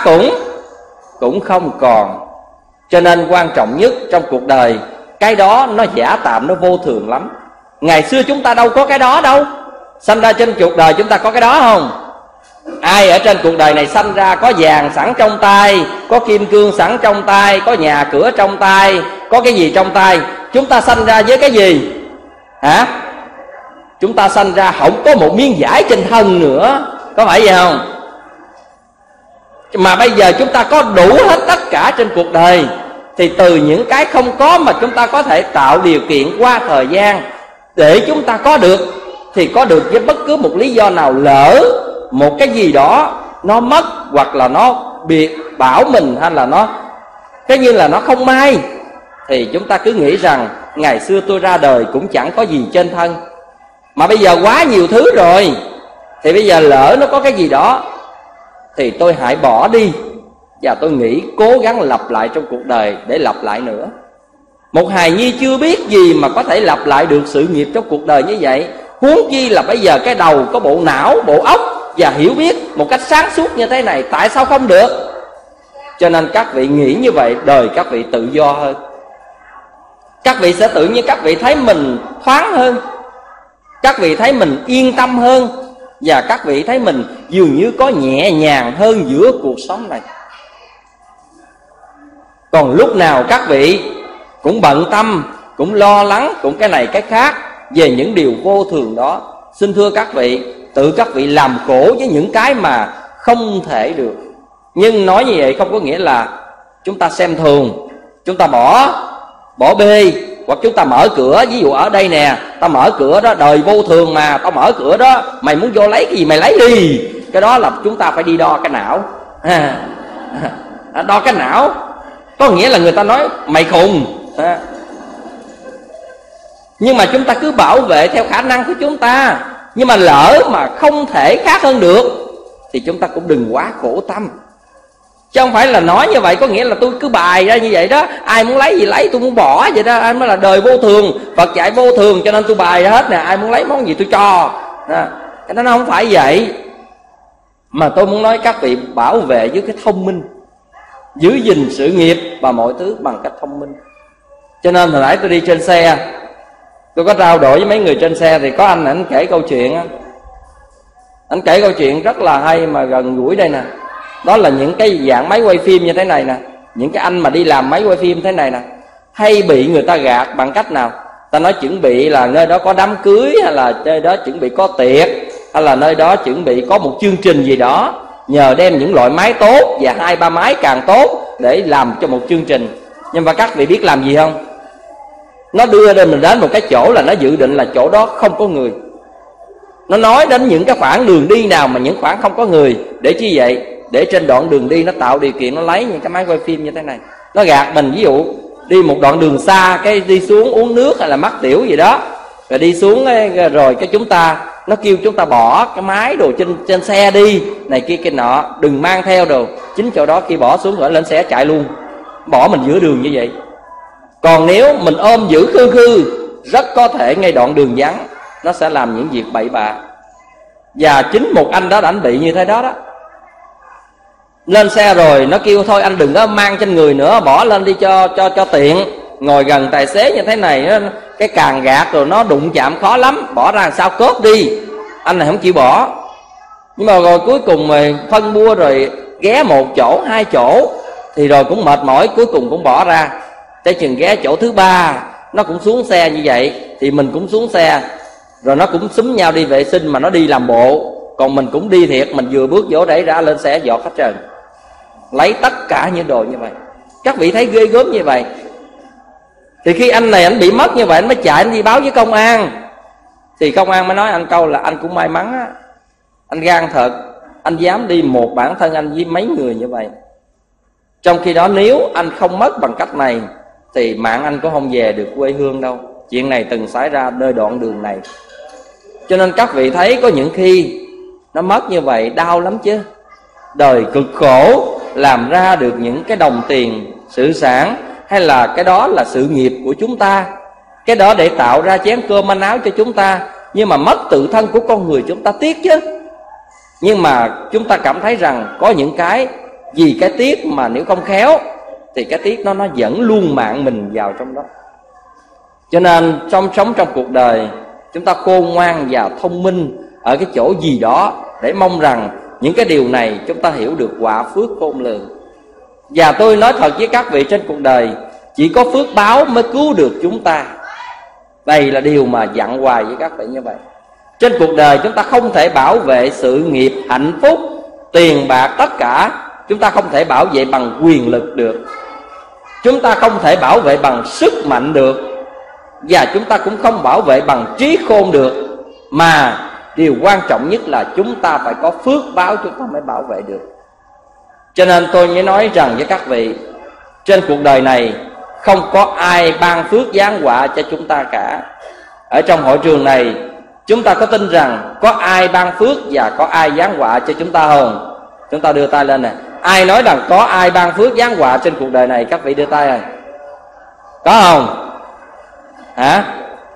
Speaker 1: cũng không còn. Cho nên quan trọng nhất trong cuộc đời, cái đó nó giả tạm, nó vô thường lắm. Ngày xưa chúng ta đâu có cái đó đâu. Sanh ra trên cuộc đời chúng ta có cái đó không? Ai ở trên cuộc đời này sanh ra có vàng sẵn trong tay, có kim cương sẵn trong tay, có nhà cửa trong tay, có cái gì trong tay? Chúng ta sanh ra với cái gì? Hả? Chúng ta sanh ra không có một miếng vải trên thân nữa, có phải vậy không? Mà bây giờ chúng ta có đủ hết tất cả trên cuộc đời, thì từ những cái không có mà chúng ta có thể tạo điều kiện qua thời gian để chúng ta có được, thì có được với bất cứ một lý do nào. Lỡ một cái gì đó nó mất, hoặc là nó biệt bảo mình, hay là nó cái như là nó không may, thì chúng ta cứ nghĩ rằng ngày xưa tôi ra đời cũng chẳng có gì trên thân, mà bây giờ quá nhiều thứ rồi, thì bây giờ lỡ nó có cái gì đó thì tôi hãy bỏ đi, và tôi nghĩ cố gắng lặp lại trong cuộc đời để lặp lại nữa. Một hài nhi chưa biết gì mà có thể lặp lại được sự nghiệp trong cuộc đời như vậy, huống chi là bây giờ cái đầu có bộ não, bộ óc và hiểu biết một cách sáng suốt như thế này, tại sao không được? Cho nên các vị nghĩ như vậy, đời các vị tự do hơn. Các vị sẽ tự nhiên các vị thấy mình thoáng hơn, các vị thấy mình yên tâm hơn, và các vị thấy mình dường như có nhẹ nhàng hơn giữa cuộc sống này. Còn lúc nào các vị cũng bận tâm, cũng lo lắng, cũng cái này cái khác về những điều vô thường đó, xin thưa các vị, tự các vị làm khổ với những cái mà không thể được. Nhưng nói như vậy không có nghĩa là chúng ta xem thường, chúng ta bỏ bê, hoặc chúng ta mở cửa. Ví dụ ở đây nè, ta mở cửa đó, đời vô thường mà, tao mở cửa đó, mày muốn vô lấy cái gì mày lấy đi. Cái đó là chúng ta phải đi đo cái não. Đo cái não có nghĩa là người ta nói mày khùng. Nhưng mà chúng ta cứ bảo vệ theo khả năng của chúng ta. Nhưng mà lỡ mà không thể khác hơn được thì chúng ta cũng đừng quá khổ tâm. Chứ không phải là nói như vậy có nghĩa là tôi cứ bài ra như vậy đó, ai muốn lấy gì lấy, tôi muốn bỏ vậy đó. Anh mới là đời vô thường, Phật dạy vô thường, cho nên tôi bài ra hết nè, ai muốn lấy món gì tôi cho. Cái đó nó không phải vậy. Mà tôi muốn nói các vị bảo vệ với cái thông minh, giữ gìn sự nghiệp và mọi thứ bằng cách thông minh. Cho nên hồi nãy tôi đi trên xe, tôi có trao đổi với mấy người trên xe, thì có anh kể câu chuyện. Anh kể câu chuyện rất là hay mà gần gũi đây nè. Đó là những cái dạng máy quay phim như thế này nè. Những cái anh mà đi làm máy quay phim thế này nè, hay bị người ta gạt bằng cách nào? Ta nói chuẩn bị là nơi đó có đám cưới, hay là nơi đó chuẩn bị có tiệc, hay là nơi đó chuẩn bị có một chương trình gì đó, nhờ đem những loại máy tốt và 2-3 máy càng tốt để làm cho một chương trình. Nhưng mà các vị biết làm gì không? Nó đưa mình đến một cái chỗ là nó dự định là chỗ đó không có người. Nó nói đến những cái khoảng đường đi nào mà những khoảng không có người. Để chi vậy? Để trên đoạn đường đi nó tạo điều kiện nó lấy những cái máy quay phim như thế này. Nó gạt mình, ví dụ đi một đoạn đường xa, cái đi xuống uống nước hay là mắc tiểu gì đó, rồi đi xuống rồi cái chúng ta, nó kêu chúng ta bỏ cái máy đồ trên xe đi, này kia kia nọ, đừng mang theo đồ. Chính chỗ đó khi bỏ xuống rồi lên xe chạy luôn, bỏ mình giữa đường như vậy. Còn nếu mình ôm giữ khư, rất có thể ngay đoạn đường vắng nó sẽ làm những việc bậy bạ. Và chính một anh đó đã bị như thế đó đó. Lên xe rồi nó kêu thôi anh đừng có mang trên người nữa, bỏ lên đi cho tiện. Ngồi gần tài xế như thế này, cái càng gạt rồi nó đụng chạm khó lắm, bỏ ra làm sao cốt đi. Anh này không chịu bỏ. Nhưng mà rồi cuối cùng rồi phân bua rồi ghé 1 chỗ 2 chỗ thì rồi cũng mệt mỏi, cuối cùng cũng bỏ ra. Tới chừng ghé chỗ thứ 3 nó cũng xuống xe như vậy, thì mình cũng xuống xe, rồi nó cũng xúm nhau đi vệ sinh mà nó đi làm bộ. Còn mình cũng đi thiệt, mình vừa bước vỗ đẩy ra lên xe dọt hết trơn, lấy tất cả những đồ như vậy. Các vị thấy ghê gớm như vậy. Thì khi anh này anh bị mất như vậy, anh mới chạy anh đi báo với công an. Thì công an mới nói anh câu là anh cũng may mắn á, anh gan thật, anh dám đi một bản thân anh với mấy người như vậy. Trong khi đó nếu anh không mất bằng cách này thì mạng anh cũng không về được quê hương đâu. Chuyện này từng xảy ra nơi đoạn đường này. Cho nên các vị thấy có những khi nó mất như vậy đau lắm chứ. Đời cực khổ làm ra được những cái đồng tiền sự sản, hay là cái đó là sự nghiệp của chúng ta, cái đó để tạo ra chén cơm manh áo cho chúng ta. Nhưng mà mất tự thân của con người chúng ta tiếc chứ. Nhưng mà chúng ta cảm thấy rằng có những cái vì cái tiếc mà nếu không khéo thì cái tiếc nó dẫn luôn mạng mình vào trong đó. Cho nên sống trong cuộc đời chúng ta khôn ngoan và thông minh ở cái chỗ gì đó, để mong rằng những cái điều này chúng ta hiểu được quả phước khôn lường. Và tôi nói thật với các vị, trên cuộc đời chỉ có phước báo mới cứu được chúng ta. Đây là điều mà dặn hoài với các vị như vậy. Trên cuộc đời chúng ta không thể bảo vệ sự nghiệp, hạnh phúc, tiền bạc, tất cả chúng ta không thể bảo vệ bằng quyền lực được. Chúng ta không thể bảo vệ bằng sức mạnh được. Và chúng ta cũng không bảo vệ bằng trí khôn được. Mà điều quan trọng nhất là chúng ta phải có phước báo chúng ta mới bảo vệ được. Cho nên tôi mới nói rằng với các vị, trên cuộc đời này không có ai ban phước giáng họa cho chúng ta cả. Ở trong hội trường này chúng ta có tin rằng có ai ban phước và có ai giáng họa cho chúng ta không? Chúng ta đưa tay lên nè. Ai nói rằng có ai ban phước giáng họa trên cuộc đời này? Các vị đưa tay rồi. Có không? Hả?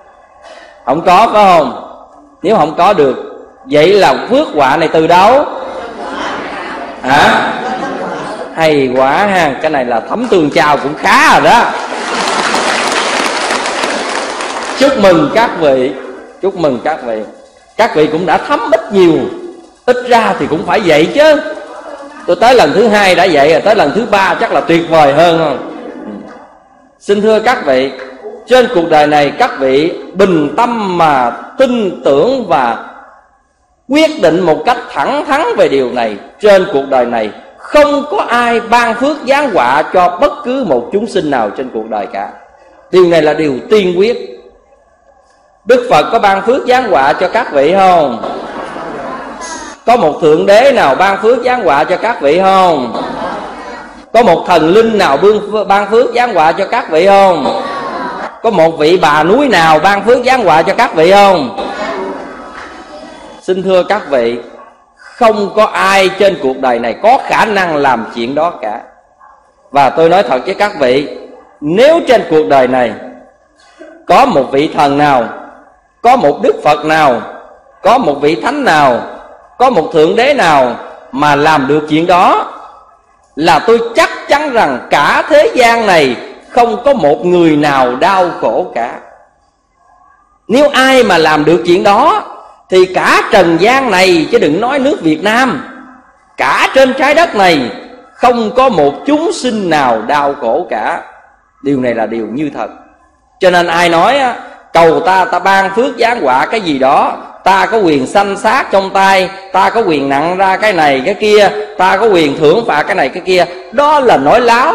Speaker 1: Không có, phải không? Nếu không có được, vậy là phước họa này từ đâu? Hả? Hay quá ha. Cái này là thấm tương trao cũng khá rồi đó. Chúc mừng các vị. Chúc mừng các vị. Các vị cũng đã thấm ít nhiều. Ít ra thì cũng phải vậy chứ. Tôi tới lần thứ 2 đã vậy rồi, tới lần thứ 3 chắc là tuyệt vời hơn không? Xin thưa các vị, trên cuộc đời này các vị bình tâm mà tin tưởng và quyết định một cách thẳng thắn về điều này. Trên cuộc đời này không có ai ban phước giáng họa cho bất cứ một chúng sinh nào trên cuộc đời cả. Điều này là điều tiên quyết. Đức Phật có ban phước giáng họa cho các vị không? Có một thượng đế nào ban phước giáng họa cho các vị không? Có một thần linh nào ban phước giáng họa cho các vị không? Có một vị bà núi nào ban phước giáng họa cho các vị không? Xin thưa các vị, không có ai trên cuộc đời này có khả năng làm chuyện đó cả. Và tôi nói thật với các vị, nếu trên cuộc đời này có một vị thần nào, có một Đức Phật nào, có một vị thánh nào, có một thượng đế nào mà làm được chuyện đó, là tôi chắc chắn rằng cả thế gian này không có một người nào đau khổ cả. Nếu ai mà làm được chuyện đó thì cả trần gian này, chứ đừng nói nước Việt Nam, cả trên trái đất này không có một chúng sinh nào đau khổ cả. Điều này là điều như thật. Cho nên ai nói cầu ta ban phước giáng họa cái gì đó, ta có quyền sanh sát trong tay, ta có quyền nặng ra cái này cái kia, ta có quyền thưởng phạt cái này cái kia, đó là nói láo,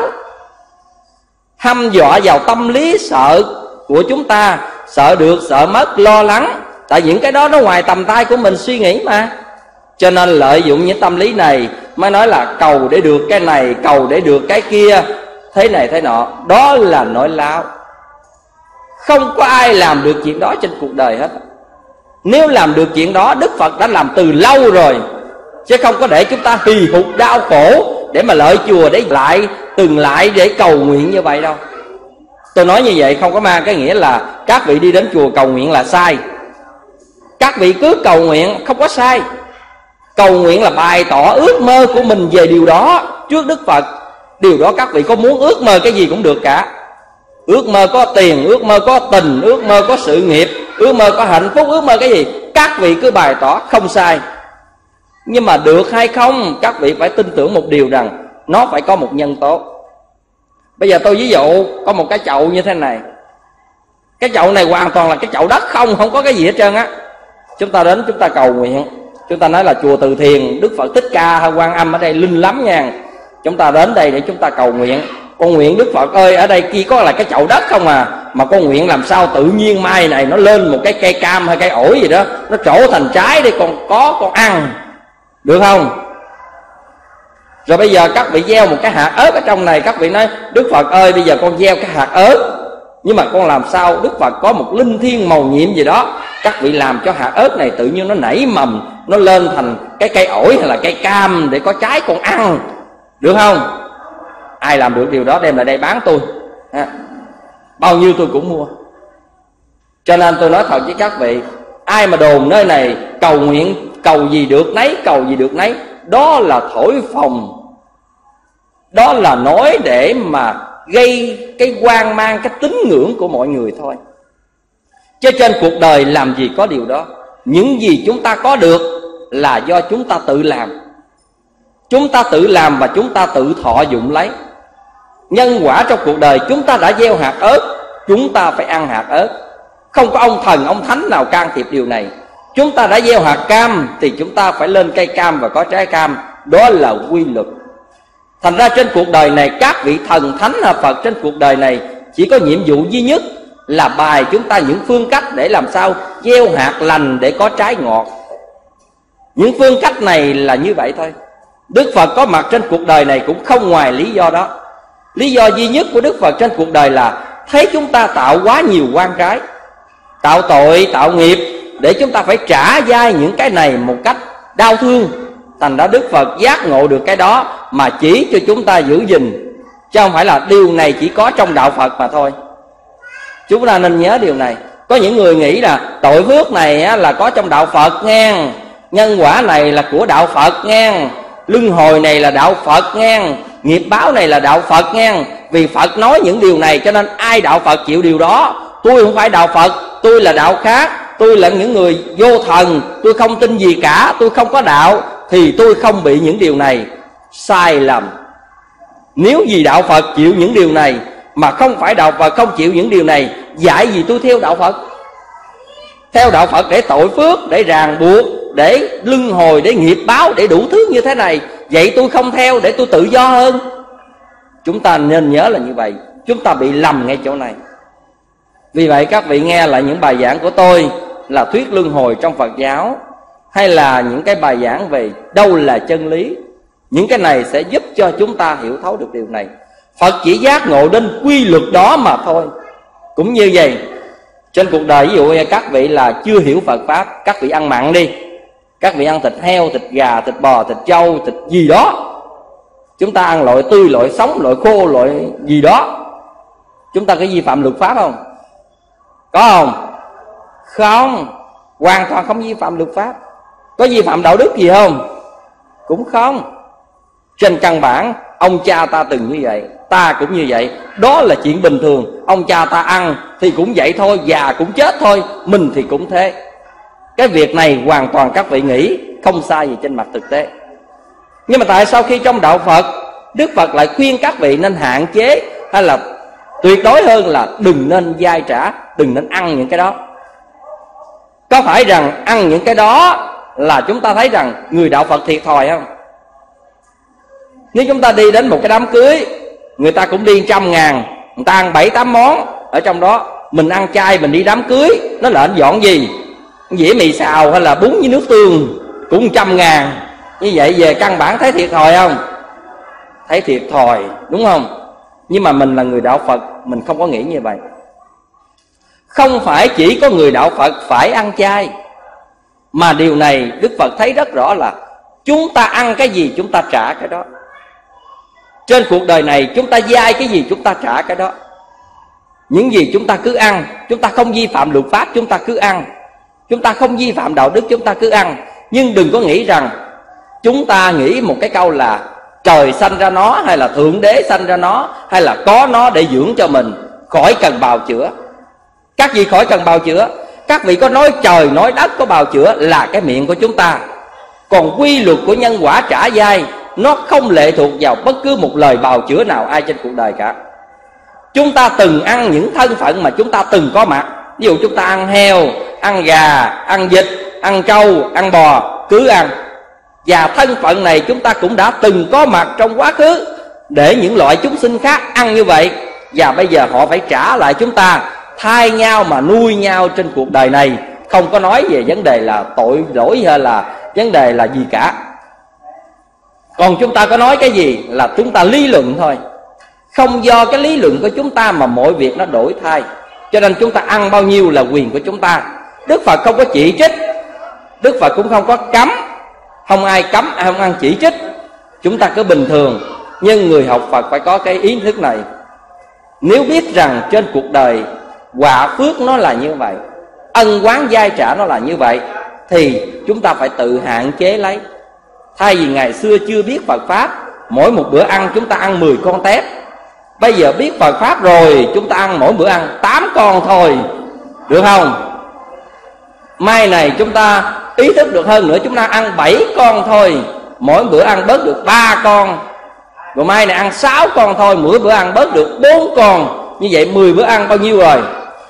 Speaker 1: hăm dọa vào tâm lý sợ của chúng ta, sợ được, sợ mất, lo lắng. Tại những cái đó nó ngoài tầm tay của mình suy nghĩ mà. Cho nên lợi dụng những tâm lý này mới nói là cầu để được cái này, cầu để được cái kia, thế này thế nọ. Đó là nói láo. Không có ai làm được chuyện đó trên cuộc đời hết. Nếu làm được chuyện đó, Đức Phật đã làm từ lâu rồi, chứ không có để chúng ta hì hục đau khổ để mà lợi chùa để lại từng lại để cầu nguyện như vậy đâu. Tôi nói như vậy không có mang cái nghĩa là các vị đi đến chùa cầu nguyện là sai. Các vị cứ cầu nguyện không có sai. Cầu nguyện là bày tỏ ước mơ của mình về điều đó trước Đức Phật. Điều đó các vị có muốn ước mơ cái gì cũng được cả. Ước mơ có tiền, ước mơ có tình, ước mơ có sự nghiệp, ước mơ có hạnh phúc, ước mơ cái gì, các vị cứ bày tỏ không sai. Nhưng mà được hay không, các vị phải tin tưởng một điều rằng nó phải có một nhân tố. Bây giờ tôi ví dụ có một cái chậu như thế này. Cái chậu này hoàn toàn là cái chậu đất không có cái gì hết trơn á. Chúng ta đến chúng ta cầu nguyện, chúng ta nói là chùa Từ Thiền, Đức Phật Thích Ca hay Quan Âm ở đây linh lắm nha. Chúng ta đến đây để chúng ta cầu nguyện. Con nguyện Đức Phật ơi, ở đây kia có là cái chậu đất không à, mà con nguyện làm sao tự nhiên mai này nó lên một cái cây cam hay cây ổi gì đó, nó trổ thành trái để con ăn, được không? Rồi bây giờ các vị gieo một cái hạt ớt ở trong này, các vị nói Đức Phật ơi bây giờ con gieo cái hạt ớt, nhưng mà con làm sao Đức Phật có một linh thiêng mầu nhiệm gì đó, các vị làm cho hạt ớt này tự nhiên nó nảy mầm, nó lên thành cái cây ổi hay là cây cam để có trái con ăn, được không? Ai làm được điều đó đem lại đây bán tôi, bao nhiêu tôi cũng mua. Cho nên tôi nói thật với các vị, ai mà đồn nơi này cầu nguyện cầu gì được nấy, cầu gì được nấy, đó là thổi phồng, đó là nói để mà gây cái hoang mang, cái tín ngưỡng của mọi người thôi. Chứ trên cuộc đời làm gì có điều đó. Những gì chúng ta có được là do chúng ta tự làm. Chúng ta tự làm và chúng ta tự thọ dụng lấy. Nhân quả trong cuộc đời chúng ta đã gieo hạt ớt, chúng ta phải ăn hạt ớt. Không có ông thần, ông thánh nào can thiệp điều này. Chúng ta đã gieo hạt cam thì chúng ta phải lên cây cam và có trái cam. Đó là quy luật. Thành ra trên cuộc đời này, các vị thần thánh hay Phật trên cuộc đời này chỉ có nhiệm vụ duy nhất là bài chúng ta những phương cách để làm sao gieo hạt lành để có trái ngọt. Những phương cách này là như vậy thôi. Đức Phật có mặt trên cuộc đời này cũng không ngoài lý do đó. Lý do duy nhất của Đức Phật trên cuộc đời là thấy chúng ta tạo quá nhiều oan trái, tạo tội, tạo nghiệp, để chúng ta phải trả dai những cái này một cách đau thương. Thành ra Đức Phật giác ngộ được cái đó mà chỉ cho chúng ta giữ gìn, chứ không phải là điều này chỉ có trong đạo Phật mà thôi. Chúng ta nên nhớ điều này. Có những người nghĩ là tội phước này là có trong đạo Phật nghe, nhân quả này là của đạo Phật nghe, luân hồi này là đạo Phật nghe, nghiệp báo này là đạo Phật nghe. Vì Phật nói những điều này cho nên ai đạo Phật chịu điều đó. Tôi không phải đạo Phật, tôi là đạo khác, tôi là những người vô thần, tôi không tin gì cả, tôi không có đạo, thì tôi không bị những điều này. Sai lầm. Nếu vì đạo Phật chịu những điều này mà không phải đạo Phật không chịu những điều này, dạy gì tôi theo đạo Phật? Theo đạo Phật để tội phước, để ràng buộc, để luân hồi, để nghiệp báo, để đủ thứ như thế này. vậy tôi không theo để tôi tự do hơn. Chúng ta nên nhớ là như vậy. Chúng ta bị lầm ngay chỗ này. Vì vậy các vị nghe lại những bài giảng của tôi là thuyết luân hồi trong Phật giáo, hay là những cái bài giảng về đâu là chân lý, những cái này sẽ giúp cho chúng ta hiểu thấu được điều này. Phật chỉ giác ngộ đến quy luật đó mà thôi. Cũng như vậy, trên cuộc đời ví dụ các vị là chưa hiểu Phật Pháp, các vị ăn mặn đi, các vị ăn thịt heo, thịt gà, thịt bò, thịt trâu, thịt gì đó. Chúng ta ăn loại tươi, loại sống, loại khô, loại gì đó. Chúng ta có vi phạm luật pháp không? Có không? Không, hoàn toàn không vi phạm luật pháp. Có vi phạm đạo đức gì không? Cũng không. Trên căn bản ông cha ta từng như vậy, ta cũng như vậy. Đó là chuyện bình thường. Ông cha ta ăn thì cũng vậy thôi, già cũng chết thôi, mình thì cũng thế. Cái việc này hoàn toàn các vị nghĩ không sai gì trên mặt thực tế. Nhưng mà tại sao khi trong đạo Phật, Đức Phật lại khuyên các vị nên hạn chế, hay là tuyệt đối hơn là đừng nên dai trả, đừng nên ăn những cái đó? Có phải rằng ăn những cái đó là chúng ta thấy rằng người đạo Phật thiệt thòi không? Nếu chúng ta đi đến một cái đám cưới, người ta cũng đi 100.000, người ta ăn 7-8 món ở trong đó. Mình ăn chay, mình đi đám cưới, nó là anh dọn gì? Dĩa mì xào hay là bún với nước tương cũng 100.000. Như vậy về căn bản thấy thiệt thòi không? Thấy thiệt thòi, đúng không? Nhưng mà mình là người đạo Phật, mình không có nghĩ như vậy. Không phải chỉ có người đạo Phật phải ăn chay, mà điều này Đức Phật thấy rất rõ là chúng ta ăn cái gì chúng ta trả cái đó. Trên cuộc đời này chúng ta dai cái gì chúng ta trả cái đó. Những gì chúng ta cứ ăn, chúng ta không vi phạm luật pháp chúng ta cứ ăn, chúng ta không vi phạm đạo đức chúng ta cứ ăn. Nhưng đừng có nghĩ rằng chúng ta nghĩ một cái câu là trời sanh ra nó, hay là Thượng Đế sanh ra nó, hay là có nó để dưỡng cho mình, khỏi cần bào chữa. Các vị khỏi cần bào chữa. Các vị có nói trời nói đất có bào chữa là cái miệng của chúng ta. Còn quy luật của nhân quả trả dai nó không lệ thuộc vào bất cứ một lời bào chữa nào ai trên cuộc đời cả. Chúng ta từng ăn những thân phận mà chúng ta từng có mặt. Ví dụ chúng ta ăn heo, ăn gà, ăn vịt, ăn trâu, ăn bò, cứ ăn. Và thân phận này chúng ta cũng đã từng có mặt trong quá khứ để những loại chúng sinh khác ăn như vậy. Và bây giờ họ phải trả lại chúng ta, thay nhau mà nuôi nhau trên cuộc đời này. Không có nói về vấn đề là tội lỗi hay là vấn đề là gì cả. Còn chúng ta có nói cái gì là chúng ta lý luận thôi. Không do cái lý luận của chúng ta mà mọi việc nó đổi thay. Cho nên chúng ta ăn bao nhiêu là quyền của chúng ta. Đức Phật không có chỉ trích, Đức Phật cũng không có cấm. Không ai cấm, ai không ăn chỉ trích. Chúng ta cứ bình thường. Nhưng người học Phật phải có cái ý thức này. Nếu biết rằng trên cuộc đời quả phước nó là như vậy, ân oán giai trả nó là như vậy, thì chúng ta phải tự hạn chế lấy. Thay vì ngày xưa chưa biết Phật Pháp, mỗi một bữa ăn chúng ta ăn 10 con tép. Bây giờ biết Phật Pháp rồi, chúng ta ăn mỗi bữa ăn 8 con thôi, được không? Mai này chúng ta ý thức được hơn nữa, chúng ta ăn 7 con thôi, mỗi bữa ăn bớt được 3 con. Rồi mai này ăn 6 con thôi, mỗi bữa ăn bớt được 4 con. Như vậy 10 bữa ăn bao nhiêu rồi?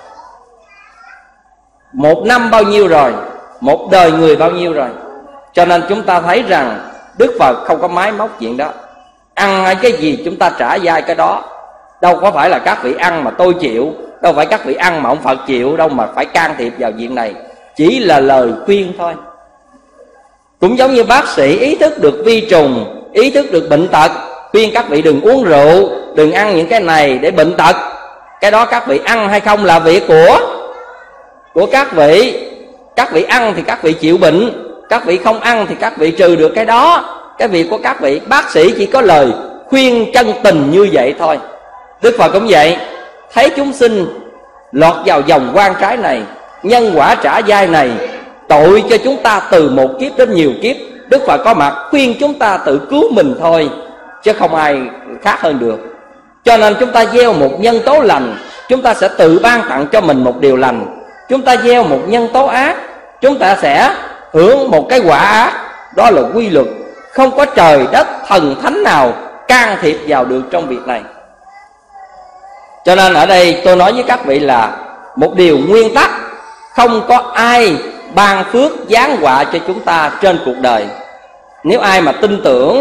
Speaker 1: Một năm bao nhiêu rồi? Một đời người bao nhiêu rồi? Cho nên chúng ta thấy rằng Đức Phật không có máy móc chuyện đó. Ăn cái gì chúng ta trả dai cái đó. Đâu có phải là các vị ăn mà tôi chịu, đâu phải các vị ăn mà ông Phật chịu đâu mà phải can thiệp vào chuyện này. Chỉ là lời khuyên thôi. Cũng giống như bác sĩ ý thức được vi trùng, ý thức được bệnh tật, khuyên các vị đừng uống rượu, đừng ăn những cái này để bệnh tật. Cái đó các vị ăn hay không là việc của các vị. Các vị ăn thì các vị chịu bệnh, các vị không ăn thì các vị trừ được cái đó. Cái việc của các vị. Bác sĩ chỉ có lời khuyên chân tình như vậy thôi. Đức Phật cũng vậy. Thấy chúng sinh lọt vào vòng quan trái này, nhân quả trả dai này, tội cho chúng ta từ một kiếp đến nhiều kiếp, Đức Phật có mặt khuyên chúng ta tự cứu mình thôi, chứ không ai khác hơn được. Cho nên chúng ta gieo một nhân tố lành, chúng ta sẽ tự ban tặng cho mình một điều lành. Chúng ta gieo một nhân tố ác, chúng ta sẽ hưởng một cái quả ác. Đó là quy luật. Không có trời đất thần thánh nào can thiệp vào được trong việc này. Cho nên ở đây tôi nói với các vị là một điều nguyên tắc: không có ai ban phước giáng họa cho chúng ta trên cuộc đời. Nếu ai mà tin tưởng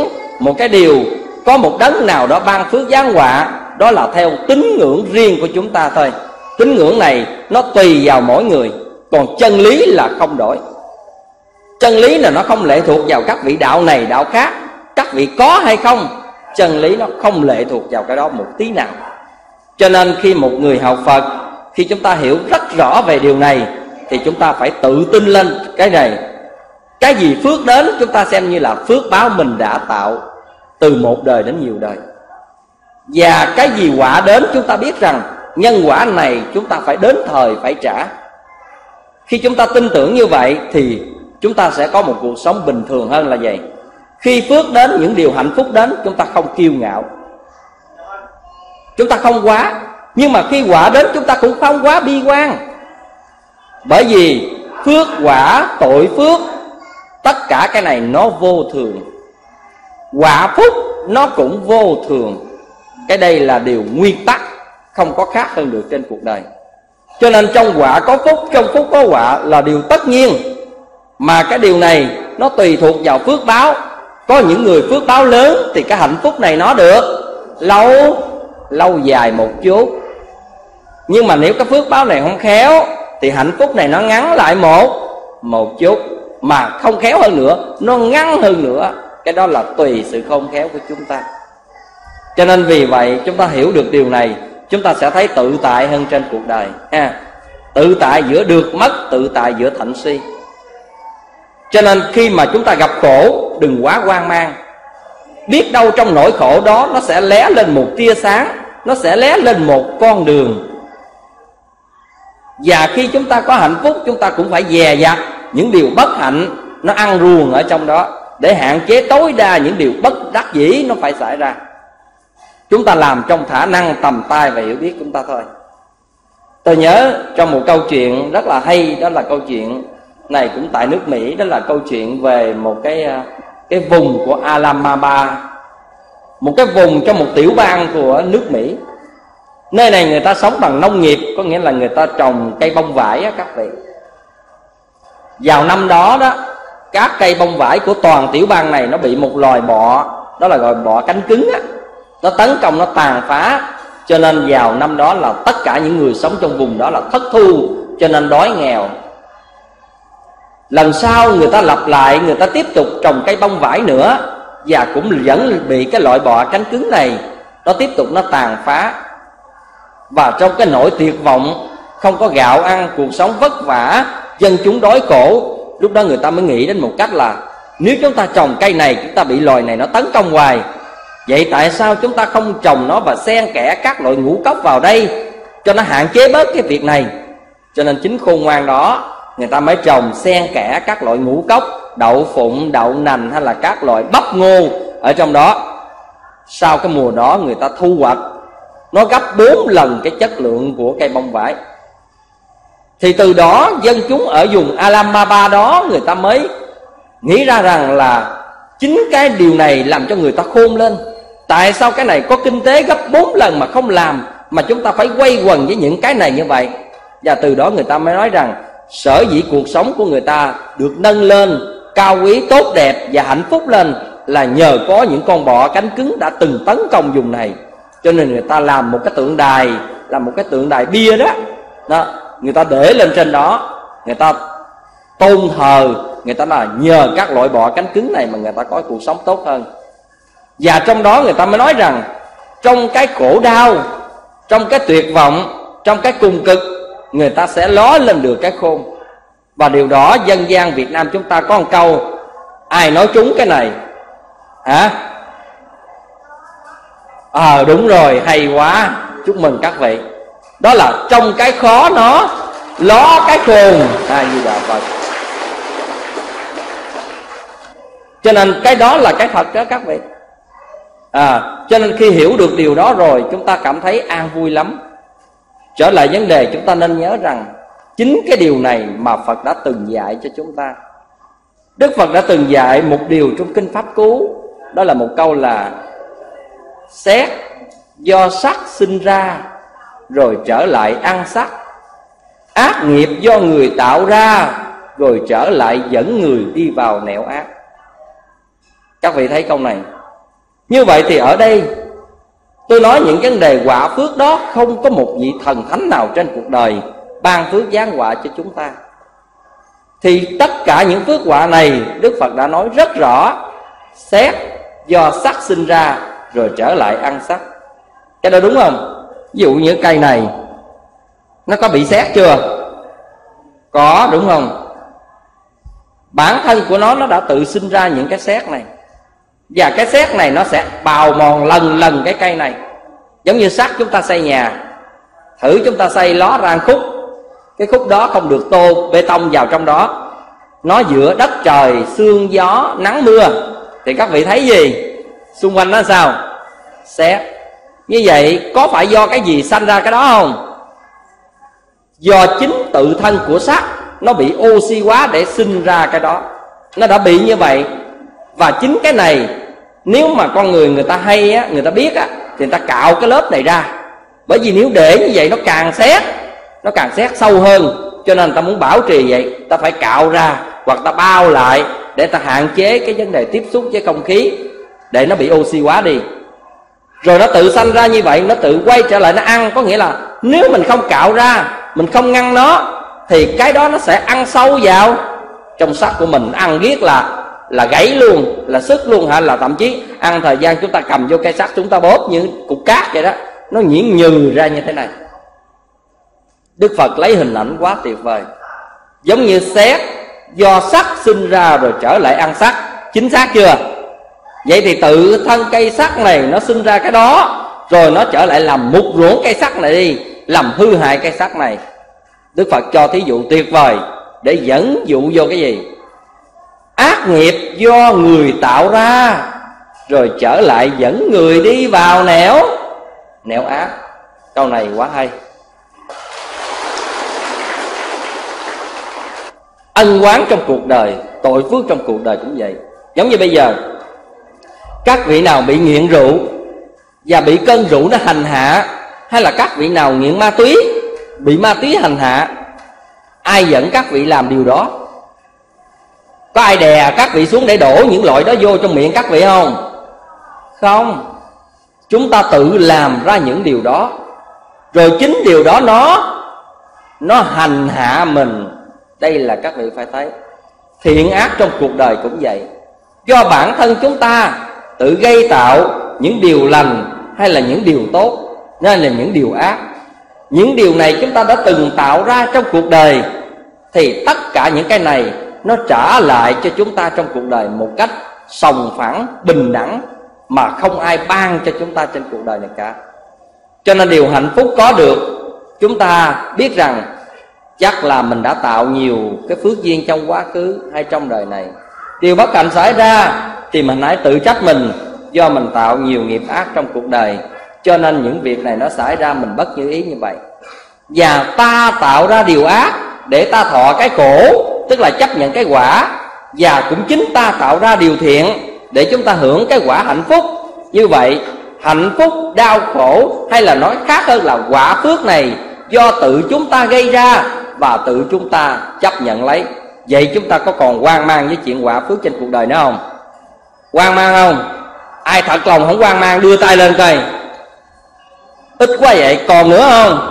Speaker 1: một cái điều, có một đấng nào đó ban phước giáng họa, đó là theo tín ngưỡng riêng của chúng ta thôi. Tín ngưỡng này nó tùy vào mỗi người, còn chân lý là không đổi. Chân lý là nó không lệ thuộc vào các vị đạo này đạo khác, các vị có hay không. Chân lý nó không lệ thuộc vào cái đó một tí nào. Cho nên khi một người học Phật, khi chúng ta hiểu rất rõ về điều này, thì chúng ta phải tự tin lên cái này. Cái gì phước đến chúng ta xem như là phước báo mình đã tạo từ một đời đến nhiều đời. Và cái gì quả đến chúng ta biết rằng nhân quả này chúng ta phải đến thời phải trả. Khi chúng ta tin tưởng như vậy thì chúng ta sẽ có một cuộc sống bình thường hơn là vậy. Khi phước đến, những điều hạnh phúc đến, chúng ta không kiêu ngạo, chúng ta không quá. Nhưng mà khi quả đến chúng ta cũng không quá bi quan. Bởi vì phước quả, tội phước, tất cả cái này nó vô thường. Quả phúc nó cũng vô thường. Cái đây là điều nguyên tắc, không có khác hơn được trên cuộc đời. Cho nên trong quả có phúc, trong phúc có quả là điều tất nhiên. Mà cái điều này nó tùy thuộc vào phước báo. Có những người phước báo lớn thì cái hạnh phúc này nó được lâu dài một chút. Nhưng mà nếu cái phước báo này không khéo thì hạnh phúc này nó ngắn lại một chút. Mà không khéo hơn nữa, nó ngắn hơn nữa. Cái đó là tùy sự khôn khéo của chúng ta. Cho nên vì vậy chúng ta hiểu được điều này, chúng ta sẽ thấy tự tại hơn trên cuộc đời ha. Tự tại giữa được mất, tự tại giữa thạnh suy. Cho nên khi mà chúng ta gặp khổ, đừng quá hoang mang. Biết đâu trong nỗi khổ đó nó sẽ lóe lên một tia sáng, nó sẽ lóe lên một con đường. Và khi chúng ta có hạnh phúc, chúng ta cũng phải dè dặt những điều bất hạnh nó ăn ruồng ở trong đó, để hạn chế tối đa những điều bất đắc dĩ nó phải xảy ra. Chúng ta làm trong khả năng tầm tay và hiểu biết chúng ta thôi. Tôi nhớ trong một câu chuyện rất là hay, đó là câu chuyện này cũng tại nước Mỹ. Đó là câu chuyện về một cái vùng của Alabama, một cái vùng trong một tiểu bang của nước Mỹ. Nơi này người ta sống bằng nông nghiệp, có nghĩa là người ta trồng cây bông vải á các vị. Vào năm đó đó, các cây bông vải của toàn tiểu bang này nó bị một loài bọ, đó là loài bọ cánh cứng á, nó tấn công, nó tàn phá. Cho nên vào năm đó là tất cả những người sống trong vùng đó là thất thu, cho nên đói nghèo. Lần sau người ta lặp lại, người ta tiếp tục trồng cây bông vải nữa, và cũng vẫn bị cái loại bọ cánh cứng này nó tiếp tục nó tàn phá. Và trong cái nỗi tuyệt vọng, không có gạo ăn, cuộc sống vất vả, dân chúng đói khổ, lúc đó người ta mới nghĩ đến một cách là nếu chúng ta trồng cây này, chúng ta bị loài này nó tấn công hoài, vậy tại sao chúng ta không trồng nó và xen kẽ các loại ngũ cốc vào đây cho nó hạn chế bớt cái việc này. Cho nên chính khôn ngoan đó, người ta mới trồng xen kẽ các loại ngũ cốc, đậu phụng, đậu nành hay là các loại bắp ngô ở trong đó. Sau cái mùa đó người ta thu hoạch nó gấp 4 lần cái chất lượng của cây bông vải. Thì từ đó dân chúng ở vùng Alabama đó, người ta mới nghĩ ra rằng là chính cái điều này làm cho người ta khôn lên. Tại sao cái này có kinh tế gấp 4 lần mà không làm, mà chúng ta phải quay quần với những cái này như vậy. Và từ đó người ta mới nói rằng sở dĩ cuộc sống của người ta được nâng lên, cao quý, tốt đẹp và hạnh phúc lên là nhờ có những con bọ cánh cứng đã từng tấn công vùng này. Cho nên người ta làm một cái tượng đài, làm một cái tượng đài bia đó, người ta để lên trên đó, người ta tôn thờ, người ta là nhờ các loại bọ cánh cứng này mà người ta có cuộc sống tốt hơn. Và trong đó người ta mới nói rằng trong cái khổ đau, trong cái tuyệt vọng, trong cái cùng cực, người ta sẽ ló lên được cái khôn. Và điều đó dân gian Việt Nam chúng ta có một câu, ai nói trúng cái này hả? Đúng rồi, hay quá, chúc mừng các vị. Đó là trong cái khó nó ló cái khôn. Như là Phật. Cho nên cái đó là cái thật đó các vị. Cho nên khi hiểu được điều đó rồi, chúng ta cảm thấy an vui lắm. Trở lại vấn đề, chúng ta nên nhớ rằng chính cái điều này mà Phật đã từng dạy cho chúng ta. Đức Phật đã từng dạy một điều trong Kinh Pháp Cú, đó là một câu là xét do sắc sinh ra rồi trở lại ăn sắc, ác nghiệp do người tạo ra rồi trở lại dẫn người đi vào nẻo ác. Các vị thấy câu này, Như vậy thì ở đây tôi nói những vấn đề quả phước đó, không có một vị thần thánh nào trên cuộc đời ban phước giáng họa cho chúng ta. Thì tất cả những phước họa này Đức Phật đã nói rất rõ: xét do sắc sinh ra rồi trở lại ăn sắc. Cái đó đúng không? Ví dụ như cây này nó có bị xét chưa? Có, đúng không? Bản thân của nó đã tự sinh ra những cái xét này, và cái xét này nó sẽ bào mòn lần lần cái cây này. Giống như sắt chúng ta xây nhà, thử chúng ta xây ló ra khúc, cái khúc đó không được tô bê tông vào trong đó, nó giữa đất trời, sương gió, nắng mưa, thì các vị thấy gì? Xung quanh nó sao? Xét. Như vậy có phải do cái gì sanh ra cái đó không? Do chính tự thân của sắt nó bị oxy hóa để sinh ra cái đó, nó đã bị như vậy. Và chính cái này, nếu mà con người ta hay á, người ta biết á, thì người ta cạo cái lớp này ra. Bởi vì nếu để như vậy nó càng xét sâu hơn, cho nên người ta muốn bảo trì vậy, ta phải cạo ra hoặc ta bao lại để ta hạn chế cái vấn đề tiếp xúc với không khí, để nó bị oxy hóa đi. Rồi nó tự sanh ra như vậy, nó tự quay trở lại nó ăn. Có nghĩa là nếu mình không cạo ra, mình không ngăn nó, thì cái đó nó sẽ ăn sâu vào trong sắt của mình, ăn riết là gãy luôn, là sức luôn hả? Là thậm chí ăn thời gian chúng ta cầm vô cây sắt, chúng ta bóp như cục cát vậy đó, nó nhuyễn nhừ ra như thế này. Đức Phật lấy hình ảnh quá tuyệt vời. Giống như sét do sắt sinh ra rồi trở lại ăn sắt. Chính xác chưa? Vậy thì tự thân cây sắt này nó sinh ra cái đó, rồi nó trở lại làm mục ruỗng cây sắt này đi, làm hư hại cây sắt này. Đức Phật cho thí dụ tuyệt vời để dẫn dụ vô cái gì? Ác nghiệp do người tạo ra, rồi trở lại dẫn người đi vào nẻo ác. Câu này quá hay. Ân oán trong cuộc đời, tội phước trong cuộc đời cũng vậy. Giống như bây giờ, các vị nào bị nghiện rượu và bị cơn rượu nó hành hạ, hay là các vị nào nghiện ma túy, bị ma túy hành hạ, ai dẫn các vị làm điều đó? Có ai đè các vị xuống để đổ những loại đó vô trong miệng các vị không? Không. Chúng ta tự làm ra những điều đó, rồi chính điều đó nó hành hạ mình. Đây là các vị phải thấy. Thiện ác trong cuộc đời cũng vậy. Do bản thân chúng ta tự gây tạo những điều lành hay là những điều tốt, nên là những điều ác. Những điều này chúng ta đã từng tạo ra trong cuộc đời, thì tất cả những cái này nó trả lại cho chúng ta trong cuộc đời một cách sòng phẳng, bình đẳng, mà không ai ban cho chúng ta trên cuộc đời này cả. Cho nên điều hạnh phúc có được, chúng ta biết rằng chắc là mình đã tạo nhiều cái phước duyên trong quá khứ hay trong đời này. Điều bất hạnh xảy ra thì mình hãy tự trách mình, do mình tạo nhiều nghiệp ác trong cuộc đời, cho nên những việc này nó xảy ra mình bất như ý như vậy. Và ta tạo ra điều ác để ta thọ cái khổ, tức là chấp nhận cái quả. Và cũng chính ta tạo ra điều thiện để chúng ta hưởng cái quả hạnh phúc. Như vậy hạnh phúc, đau khổ, hay là nói khác hơn là quả phước này, do tự chúng ta gây ra và tự chúng ta chấp nhận lấy. Vậy chúng ta có còn hoang mang với chuyện quả phước trên cuộc đời nữa không? Hoang mang không? Ai thật lòng không hoang mang đưa tay lên coi. Ít quá vậy, còn nữa không?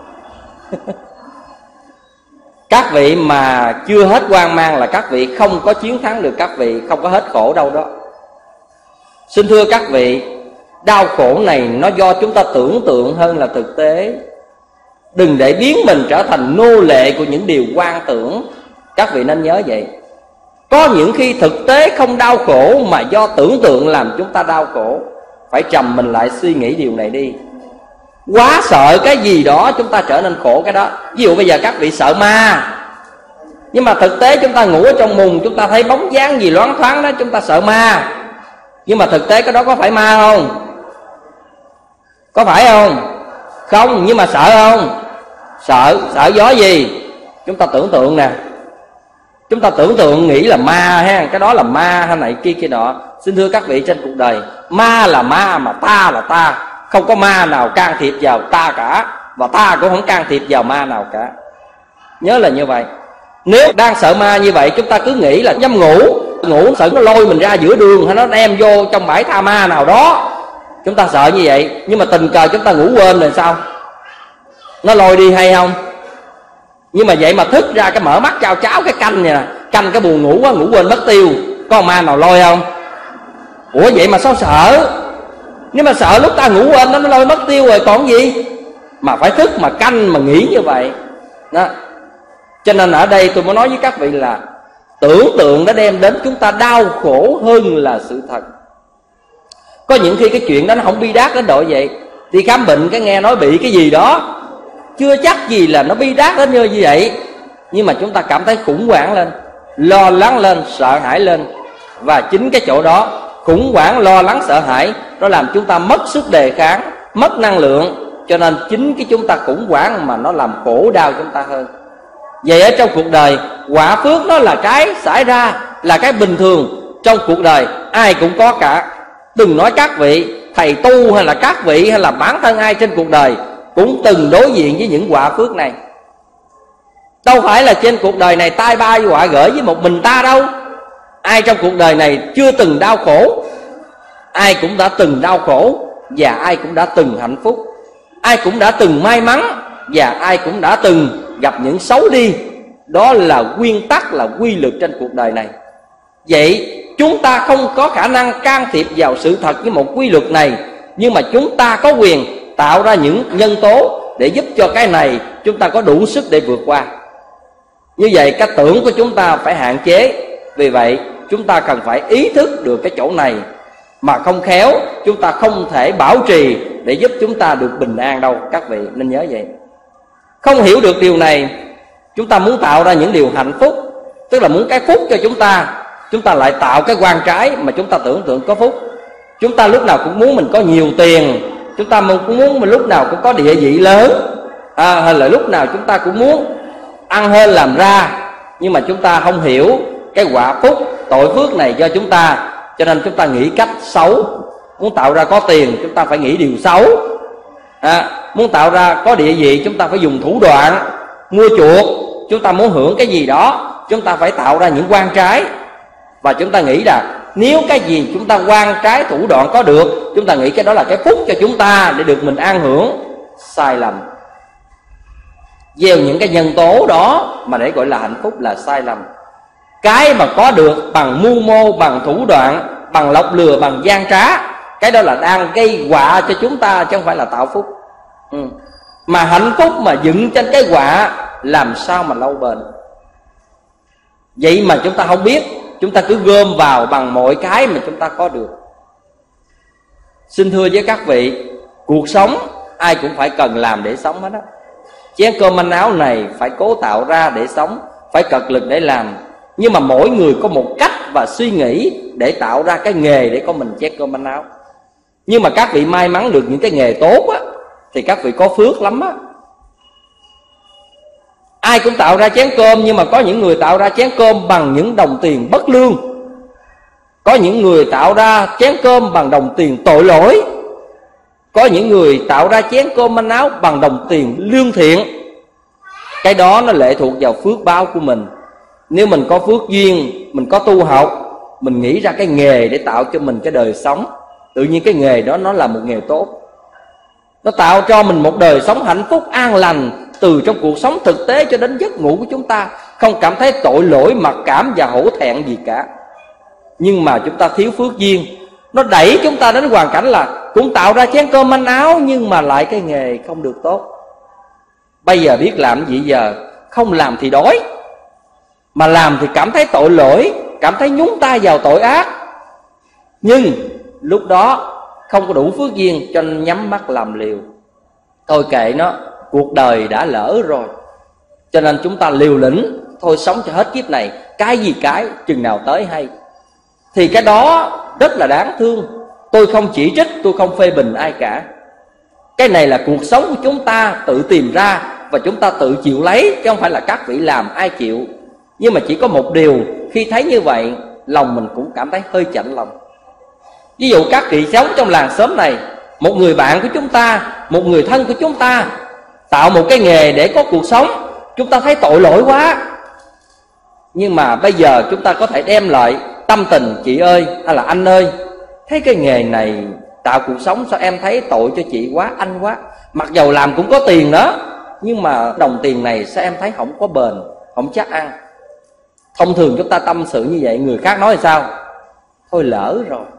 Speaker 1: Các vị mà chưa hết hoang mang là các vị không có chiến thắng được, các vị không có hết khổ đâu đó. Xin thưa các vị, đau khổ này nó do chúng ta tưởng tượng hơn là thực tế. Đừng để biến mình trở thành nô lệ của những điều quan tưởng. Các vị nên nhớ vậy. Có những khi thực tế không đau khổ, mà do tưởng tượng làm chúng ta đau khổ. Phải trầm mình lại suy nghĩ điều này đi. Quá sợ cái gì đó chúng ta trở nên khổ cái đó. Ví dụ bây giờ các vị sợ ma, nhưng mà thực tế chúng ta ngủ ở trong mùng, chúng ta thấy bóng dáng gì loáng thoáng đó, chúng ta sợ ma. Nhưng mà thực tế cái đó có phải ma không? Có phải không? Không, nhưng mà sợ không? Sợ gió gì? Chúng ta tưởng tượng nè. Chúng ta tưởng tượng nghĩ là ma ha, cái đó là ma hay này kia nọ. Xin thưa các vị, trên cuộc đời ma là ma, mà ta là ta. Không có ma nào can thiệp vào ta cả, và ta cũng không can thiệp vào ma nào cả. Nhớ là như vậy. Nếu đang sợ ma như vậy, chúng ta cứ nghĩ là dám ngủ ngủ sợ nó lôi mình ra giữa đường, hay nó đem vô trong bãi tha ma nào đó, chúng ta sợ như vậy. Nhưng mà tình cờ chúng ta ngủ quên rồi sao? Nó lôi đi hay không? Nhưng mà vậy mà thức ra cái mở mắt chao cháo cái canh này nè, canh cái buồn ngủ quá, ngủ quên mất tiêu, có ma nào lôi không? Ủa vậy mà sao sợ? Nếu mà sợ lúc ta ngủ quên nó lôi mất tiêu rồi còn gì mà phải thức mà canh mà nghĩ như vậy đó. Cho nên ở đây tôi muốn nói với các vị là tưởng tượng đã đem đến chúng ta đau khổ hơn là sự thật. Có những khi cái chuyện đó nó không bi đát đến độ vậy. Đi khám bệnh cái nghe nói bị cái gì đó, chưa chắc gì là nó bi đát đến như vậy, nhưng mà chúng ta cảm thấy khủng hoảng lên, lo lắng lên, sợ hãi lên. Và chính cái chỗ đó, khủng hoảng, lo lắng, sợ hãi, nó làm chúng ta mất sức đề kháng, mất năng lượng. Cho nên chính cái chúng ta khủng hoảng mà nó làm khổ đau chúng ta hơn. Vậy ở trong cuộc đời, quả phước nó là cái xảy ra, là cái bình thường trong cuộc đời, ai cũng có cả. Đừng nói các vị thầy tu hay là các vị hay là bản thân ai trên cuộc đời cũng từng đối diện với những quả phước này. Đâu phải là trên cuộc đời này tai ba họa gởi với một mình ta đâu. Ai trong cuộc đời này chưa từng đau khổ? Ai cũng đã từng đau khổ, và ai cũng đã từng hạnh phúc. Ai cũng đã từng may mắn, và ai cũng đã từng gặp những xấu đi. Đó là nguyên tắc, là quy luật trên cuộc đời này. Vậy chúng ta không có khả năng can thiệp vào sự thật với một quy luật này, nhưng mà chúng ta có quyền tạo ra những nhân tố để giúp cho cái này chúng ta có đủ sức để vượt qua. Như vậy cái tưởng của chúng ta phải hạn chế. Vì vậy chúng ta cần phải ý thức được cái chỗ này, mà không khéo chúng ta không thể bảo trì để giúp chúng ta được bình an đâu. Các vị nên nhớ vậy. Không hiểu được điều này, chúng ta muốn tạo ra những điều hạnh phúc, tức là muốn cái phúc cho chúng ta lại tạo cái quan trái mà chúng ta tưởng tượng có phúc. Chúng ta lúc nào cũng muốn mình có nhiều tiền, chúng ta cũng muốn mình lúc nào cũng có địa vị lớn, hay là lúc nào chúng ta cũng muốn ăn hơn làm ra. Nhưng mà chúng ta không hiểu cái quả phúc, tội phước này do chúng ta, cho nên chúng ta nghĩ cách xấu. Muốn tạo ra có tiền, chúng ta phải nghĩ điều xấu. Muốn tạo ra có địa vị, chúng ta phải dùng thủ đoạn mua chuộc. Chúng ta muốn hưởng cái gì đó, chúng ta phải tạo ra những quan trái. Và chúng ta nghĩ là nếu cái gì chúng ta quan trái thủ đoạn có được, chúng ta nghĩ cái đó là cái phúc cho chúng ta để được mình an hưởng. Sai lầm. Gieo những cái nhân tố đó mà để gọi là hạnh phúc là sai lầm. Cái mà có được bằng mưu mô, bằng thủ đoạn, bằng lọc lừa, bằng gian trá, cái đó là đang gây họa cho chúng ta, chứ không phải là tạo phúc. Mà hạnh phúc mà dựng trên cái họa làm sao mà lâu bền. Vậy mà chúng ta không biết, chúng ta cứ gom vào bằng mọi cái mà chúng ta có được. Xin thưa với các vị, cuộc sống ai cũng phải cần làm để sống hết á. Chén cơm manh áo này phải cố tạo ra để sống, phải cật lực để làm. Nhưng mà mỗi người có một cách và suy nghĩ để tạo ra cái nghề để có mình chén cơm manh áo. Nhưng mà các vị may mắn được những cái nghề tốt á, thì các vị có phước lắm á. Ai cũng tạo ra chén cơm, nhưng mà có những người tạo ra chén cơm bằng những đồng tiền bất lương. Có những người tạo ra chén cơm bằng đồng tiền tội lỗi. Có những người tạo ra chén cơm manh áo bằng đồng tiền lương thiện. Cái đó nó lệ thuộc vào phước báo của mình. Nếu mình có phước duyên, mình có tu học, mình nghĩ ra cái nghề để tạo cho mình cái đời sống, tự nhiên cái nghề đó nó là một nghề tốt. Nó tạo cho mình một đời sống hạnh phúc an lành, từ trong cuộc sống thực tế cho đến giấc ngủ của chúng ta, không cảm thấy tội lỗi, mặc cảm và hổ thẹn gì cả. Nhưng mà chúng ta thiếu phước duyên, nó đẩy chúng ta đến hoàn cảnh là cũng tạo ra chén cơm manh áo, nhưng mà lại cái nghề không được tốt. Bây giờ biết làm gì giờ? Không làm thì đói, mà làm thì cảm thấy tội lỗi, cảm thấy nhúng tay vào tội ác. Nhưng lúc đó không có đủ phước duyên, cho nên nhắm mắt làm liều. Thôi kệ nó, cuộc đời đã lỡ rồi, cho nên chúng ta liều lĩnh, thôi sống cho hết kiếp này, cái gì cái, chừng nào tới hay. Thì cái đó rất là đáng thương. Tôi không chỉ trích, tôi không phê bình ai cả. Cái này là cuộc sống của chúng ta tự tìm ra, và chúng ta tự chịu lấy, chứ không phải là các vị làm ai chịu. Nhưng mà chỉ có một điều, khi thấy như vậy, lòng mình cũng cảm thấy hơi chạnh lòng. Ví dụ các vị sống trong làng xóm này, một người bạn của chúng ta, một người thân của chúng ta tạo một cái nghề để có cuộc sống, chúng ta thấy tội lỗi quá. Nhưng mà bây giờ chúng ta có thể đem lại tâm tình: chị ơi hay là anh ơi, thấy cái nghề này tạo cuộc sống sao em thấy tội cho chị quá, anh quá. Mặc dầu làm cũng có tiền đó, nhưng mà đồng tiền này sao em thấy không có bền, không chắc ăn. Thông thường chúng ta tâm sự như vậy, người khác nói sao? Thôi lỡ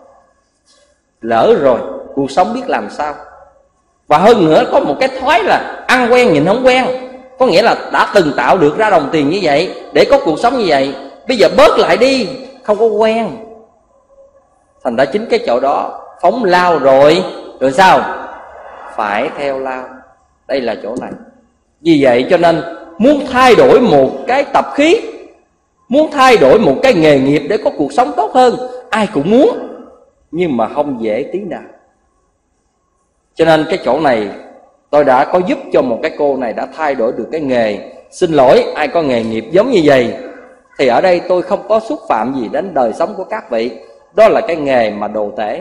Speaker 1: rồi, cuộc sống biết làm sao. Và hơn nữa có một cái thói là ăn quen nhìn không quen. Có nghĩa là đã từng tạo được ra đồng tiền như vậy để có cuộc sống như vậy, bây giờ bớt lại đi, không có quen. Thành ra chính cái chỗ đó phóng lao rồi sao? Phải theo lao. Đây là chỗ này. Vì vậy cho nên muốn thay đổi một cái tập khí, muốn thay đổi một cái nghề nghiệp để có cuộc sống tốt hơn, ai cũng muốn, nhưng mà không dễ tí nào. Cho nên cái chỗ này tôi đã có giúp cho một cái cô này đã thay đổi được cái nghề. Xin lỗi ai có nghề nghiệp giống như vậy, thì ở đây tôi không có xúc phạm gì đến đời sống của các vị. Đó là cái nghề mà đồ tể.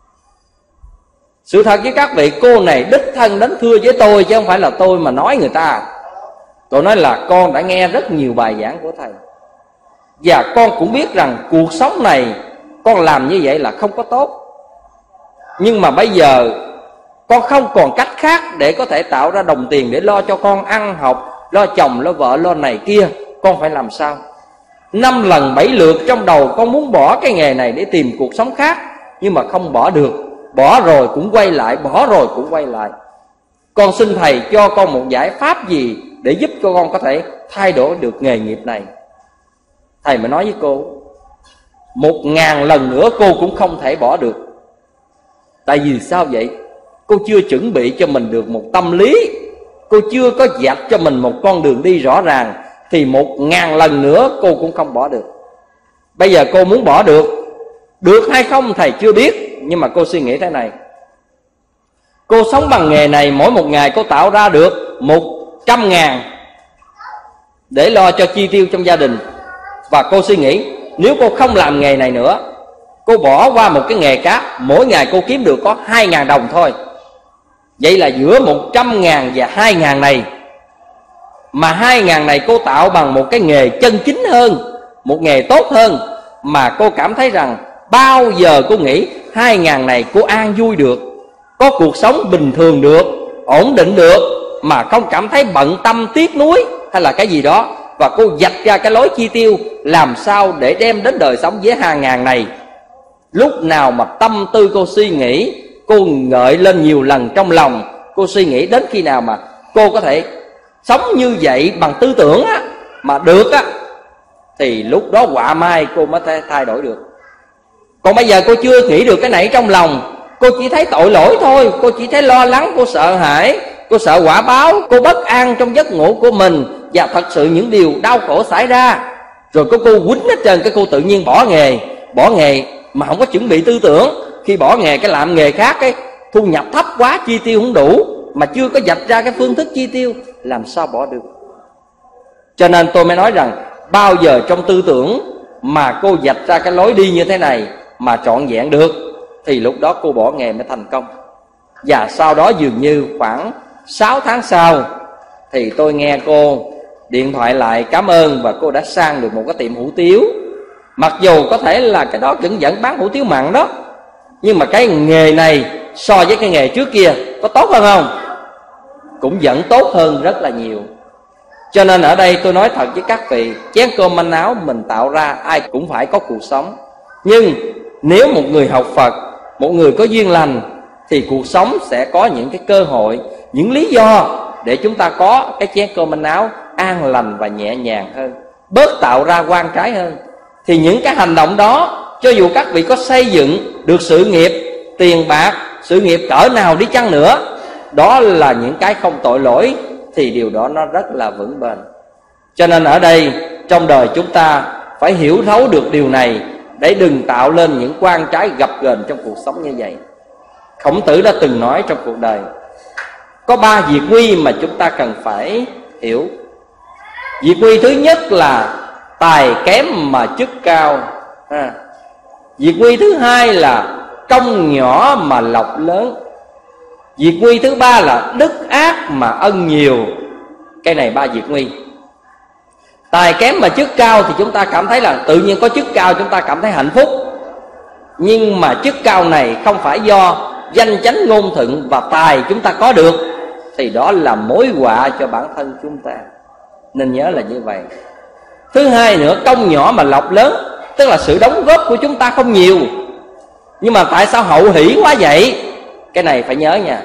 Speaker 1: Sự thật với các vị, cô này đích thân đến thưa với tôi, chứ không phải là tôi mà nói người ta. Tôi nói là con đã nghe rất nhiều bài giảng của thầy, và con cũng biết rằng cuộc sống này con làm như vậy là không có tốt. Nhưng mà bây giờ con không còn cách khác để có thể tạo ra đồng tiền để lo cho con ăn học, lo chồng, lo vợ, lo này kia. Con phải làm sao? 5 lần 7 lượt trong đầu con muốn bỏ cái nghề này để tìm cuộc sống khác, nhưng mà không bỏ được. Bỏ rồi cũng quay lại, bỏ rồi cũng quay lại. Con xin thầy cho con một giải pháp gì để giúp cho con có thể thay đổi được nghề nghiệp này. Thầy mới nói với cô, 1000 lần nữa cô cũng không thể bỏ được. Tại vì sao vậy? Cô chưa chuẩn bị cho mình được một tâm lý, cô chưa có dạch cho mình một con đường đi rõ ràng, thì 1000 lần nữa cô cũng không bỏ được. Bây giờ cô muốn bỏ được hay không thầy chưa biết, nhưng mà cô suy nghĩ thế này: cô sống bằng nghề này, mỗi một ngày cô tạo ra được 100.000 để lo cho chi tiêu trong gia đình. Và cô suy nghĩ, nếu cô không làm nghề này nữa, cô bỏ qua một cái nghề khác, mỗi ngày cô kiếm được có 2.000 đồng thôi. Vậy là giữa 100.000 và 2.000 này, mà 2.000 này cô tạo bằng một cái nghề chân chính hơn, một nghề tốt hơn, mà cô cảm thấy rằng bao giờ cô nghĩ 2.000 này cô an vui được, có cuộc sống bình thường được, ổn định được, mà không cảm thấy bận tâm tiếc nuối hay là cái gì đó. Và cô vạch ra cái lối chi tiêu làm sao để đem đến đời sống với 2.000 này. Lúc nào mà tâm tư cô suy nghĩ, cô ngợi lên nhiều lần trong lòng, cô suy nghĩ đến khi nào mà cô có thể sống như vậy bằng tư tưởng á, mà được á, thì lúc đó họa mai cô mới thay đổi được. Còn bây giờ cô chưa nghĩ được cái này trong lòng, cô chỉ thấy tội lỗi thôi, cô chỉ thấy lo lắng, cô sợ hãi, cô sợ quả báo, cô bất an trong giấc ngủ của mình, và thật sự những điều đau khổ xảy ra. Rồi cô quýnh hết trơn, cái cô tự nhiên bỏ nghề mà không có chuẩn bị tư tưởng. Khi bỏ nghề cái làm nghề khác, cái thu nhập thấp quá, chi tiêu không đủ, mà chưa có vạch ra cái phương thức chi tiêu, làm sao bỏ được. Cho nên tôi mới nói rằng bao giờ trong tư tưởng mà cô vạch ra cái lối đi như thế này mà trọn vẹn được, thì lúc đó cô bỏ nghề mới thành công. Và sau đó dường như khoảng 6 tháng sau thì tôi nghe cô điện thoại lại cảm ơn, và cô đã sang được một cái tiệm hủ tiếu. Mặc dù có thể là cái đó vẫn bán hủ tiếu mặn đó, nhưng mà cái nghề này so với cái nghề trước kia có tốt hơn không? Cũng vẫn tốt hơn rất là nhiều. Cho nên ở đây tôi nói thật với các vị, chén cơm manh áo mình tạo ra ai cũng phải có cuộc sống. Nhưng nếu một người học Phật, một người có duyên lành, thì cuộc sống sẽ có những cái cơ hội, những lý do để chúng ta có cái chén cơm manh áo an lành và nhẹ nhàng hơn, bớt tạo ra oan trái hơn. Thì những cái hành động đó, cho dù các vị có xây dựng được sự nghiệp, tiền bạc, sự nghiệp cỡ nào đi chăng nữa, đó là những cái không tội lỗi, thì điều đó nó rất là vững bền. Cho nên ở đây trong đời chúng ta phải hiểu thấu được điều này, để đừng tạo lên những oan trái gập ghềnh trong cuộc sống như vậy. Khổng Tử đã từng nói trong cuộc đời có 3 việc nguy mà chúng ta cần phải hiểu. Việc nguy thứ nhất là tài kém mà chức cao. Việc nguy thứ hai là công nhỏ mà lộc lớn. Việc nguy thứ ba là đức ác mà ân nhiều. Cái này 3 việc nguy. Tài kém mà chức cao thì chúng ta cảm thấy là tự nhiên có chức cao chúng ta cảm thấy hạnh phúc. Nhưng mà chức cao này không phải do danh chánh ngôn thuận và tài chúng ta có được, thì đó là mối họa cho bản thân chúng ta. Nên nhớ là như vậy. Thứ hai nữa, công nhỏ mà lộc lớn, tức là sự đóng góp của chúng ta không nhiều, nhưng mà tại sao hậu hỷ quá vậy? Cái này phải nhớ nha.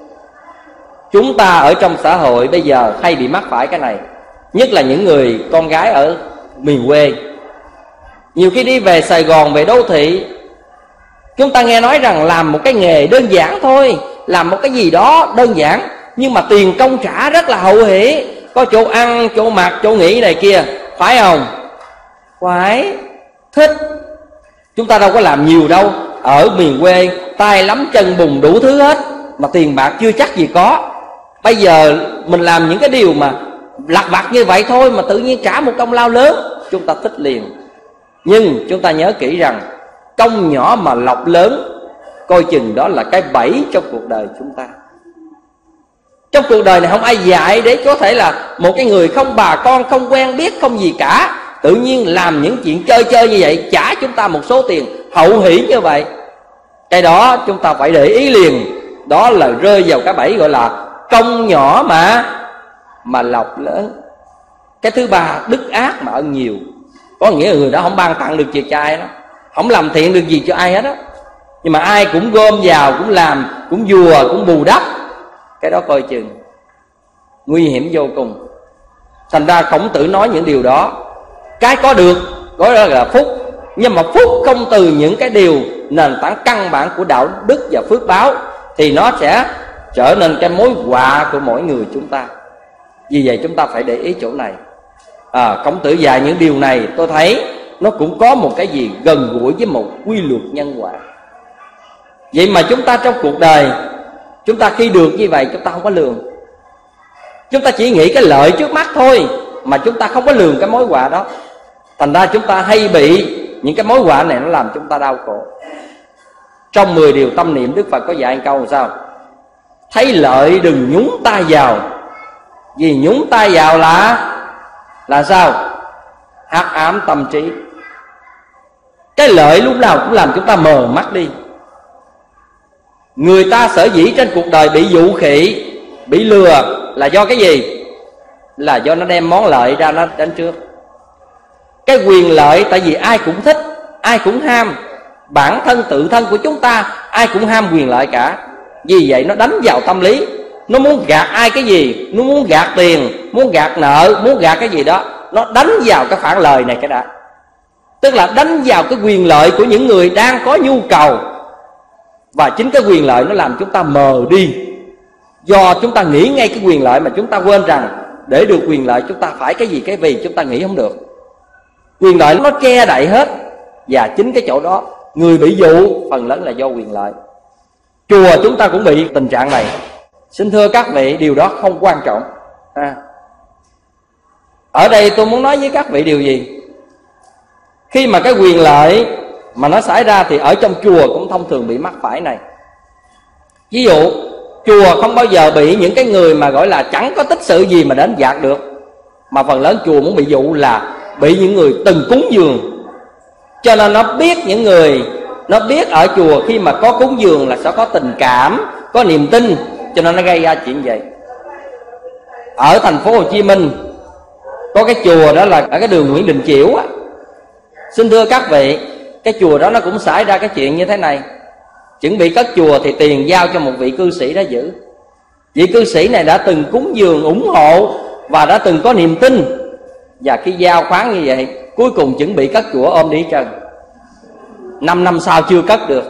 Speaker 1: Chúng ta ở trong xã hội bây giờ hay bị mắc phải cái này, nhất là những người con gái ở miền quê. Nhiều khi đi về Sài Gòn, về đô thị, chúng ta nghe nói rằng làm một cái nghề đơn giản thôi, làm một cái gì đó đơn giản, nhưng mà tiền công trả rất là hậu hỷ, có chỗ ăn, chỗ mặc, chỗ nghỉ này kia, phải không? Phải, thích. Chúng ta đâu có làm nhiều đâu. Ở miền quê tay lắm chân bùn đủ thứ hết, mà tiền bạc chưa chắc gì có. Bây giờ mình làm những cái điều mà lặt vặt như vậy thôi mà tự nhiên trả một công lao lớn, chúng ta thích liền. Nhưng chúng ta nhớ kỹ rằng công nhỏ mà lộc lớn, coi chừng đó là cái bẫy trong cuộc đời chúng ta. Trong cuộc đời này không ai dạy để có thể là một cái người không bà con, không quen biết, không gì cả, tự nhiên làm những chuyện chơi chơi như vậy, trả chúng ta một số tiền hậu hỷ như vậy. Cái đó chúng ta phải để ý liền. Đó là rơi vào cái bẫy gọi là công nhỏ mà lộc lớn. Cái thứ ba, đức ác mà ân nhiều. Có nghĩa là người đó không ban tặng được việc cho ai đó, không làm thiện được gì cho ai hết đó, nhưng mà ai cũng gom vào, cũng làm, cũng vùa, cũng bù đắp. Cái đó coi chừng nguy hiểm vô cùng. Thành ra Khổng Tử nói những điều đó. Cái có được gọi là phúc, nhưng mà phúc không từ những cái điều nền tảng căn bản của đạo đức và phước báo, thì nó sẽ trở nên cái mối họa của mỗi người chúng ta. Vì vậy chúng ta phải để ý chỗ này. Khổng Tử dạy những điều này, tôi thấy nó cũng có một cái gì gần gũi với một quy luật nhân quả. Vậy mà chúng ta trong cuộc đời, chúng ta khi được như vậy chúng ta không có lường. Chúng ta chỉ nghĩ cái lợi trước mắt thôi, mà chúng ta không có lường cái mối họa đó. Thành ra chúng ta hay bị những cái mối họa này nó làm chúng ta đau khổ. Trong 10 điều tâm niệm, Đức Phật có dạy một câu sao? Thấy lợi đừng nhúng tay vào. Vì nhúng tay vào là sao? Hắc ám tâm trí. Cái lợi lúc nào cũng làm chúng ta mờ mắt đi. Người ta sở dĩ trên cuộc đời bị dụ khỉ, bị lừa là do cái gì? Là do nó đem món lợi ra nó đánh trước. Cái quyền lợi tại vì ai cũng thích, ai cũng ham. Bản thân tự thân của chúng ta ai cũng ham quyền lợi cả. Vì vậy nó đánh vào tâm lý. Nó muốn gạt ai cái gì, nó muốn gạt tiền, muốn gạt nợ, muốn gạt cái gì đó, nó đánh vào cái phản lời này cái đã. Tức là đánh vào cái quyền lợi của những người đang có nhu cầu. Và chính cái quyền lợi nó làm chúng ta mờ đi. Do chúng ta nghĩ ngay cái quyền lợi mà chúng ta quên rằng để được quyền lợi chúng ta phải cái gì cái vì, chúng ta nghĩ không được. Quyền lợi nó che đậy hết. Và chính cái chỗ đó người bị dụ phần lớn là do quyền lợi. Chùa chúng ta cũng bị tình trạng này. Xin thưa các vị, điều đó không quan trọng. Ở đây tôi muốn nói với các vị điều gì? Khi mà cái quyền lợi mà nó xảy ra thì ở trong chùa cũng thông thường bị mắc phải này. Ví dụ chùa không bao giờ bị những cái người mà gọi là chẳng có tích sự gì mà đến gạt được. Mà phần lớn chùa muốn bị dụ là bị những người từng cúng dường. Cho nên nó biết những người, nó biết ở chùa khi mà có cúng dường là sẽ có tình cảm, có niềm tin, cho nên nó gây ra chuyện vậy. Ở thành phố Hồ Chí Minh có cái chùa đó là ở cái đường Nguyễn Đình Chiểu á. Xin thưa các vị, cái chùa đó nó cũng xảy ra cái chuyện như thế này. Chuẩn bị cất chùa thì tiền giao cho một vị cư sĩ đó giữ. Vị cư sĩ này đã từng cúng dường ủng hộ và đã từng có niềm tin. Và khi giao khoán như vậy, cuối cùng chuẩn bị cất chùa ôm đi trần. 5 năm sau chưa cất được.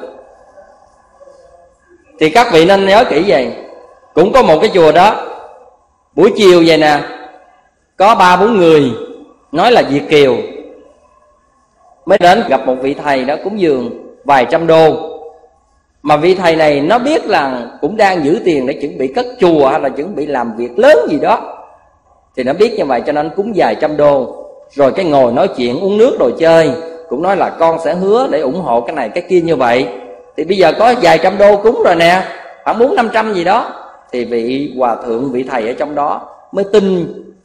Speaker 1: Thì các vị nên nhớ kỹ vậy. Cũng có một cái chùa đó, buổi chiều vậy nè, có 3-4 người nói là Việt kiều mới đến gặp một vị thầy đó cúng dường vài trăm đô. Mà vị thầy này nó biết là cũng đang giữ tiền để chuẩn bị cất chùa hay là chuẩn bị làm việc lớn gì đó, thì nó biết như vậy cho nên cúng vài trăm đô. Rồi cái ngồi nói chuyện uống nước đồ chơi, cũng nói là con sẽ hứa để ủng hộ cái này cái kia như vậy. Thì bây giờ có vài trăm đô cúng rồi nè, khoảng 400-500 gì đó. Thì vị hòa thượng, vị thầy ở trong đó mới tin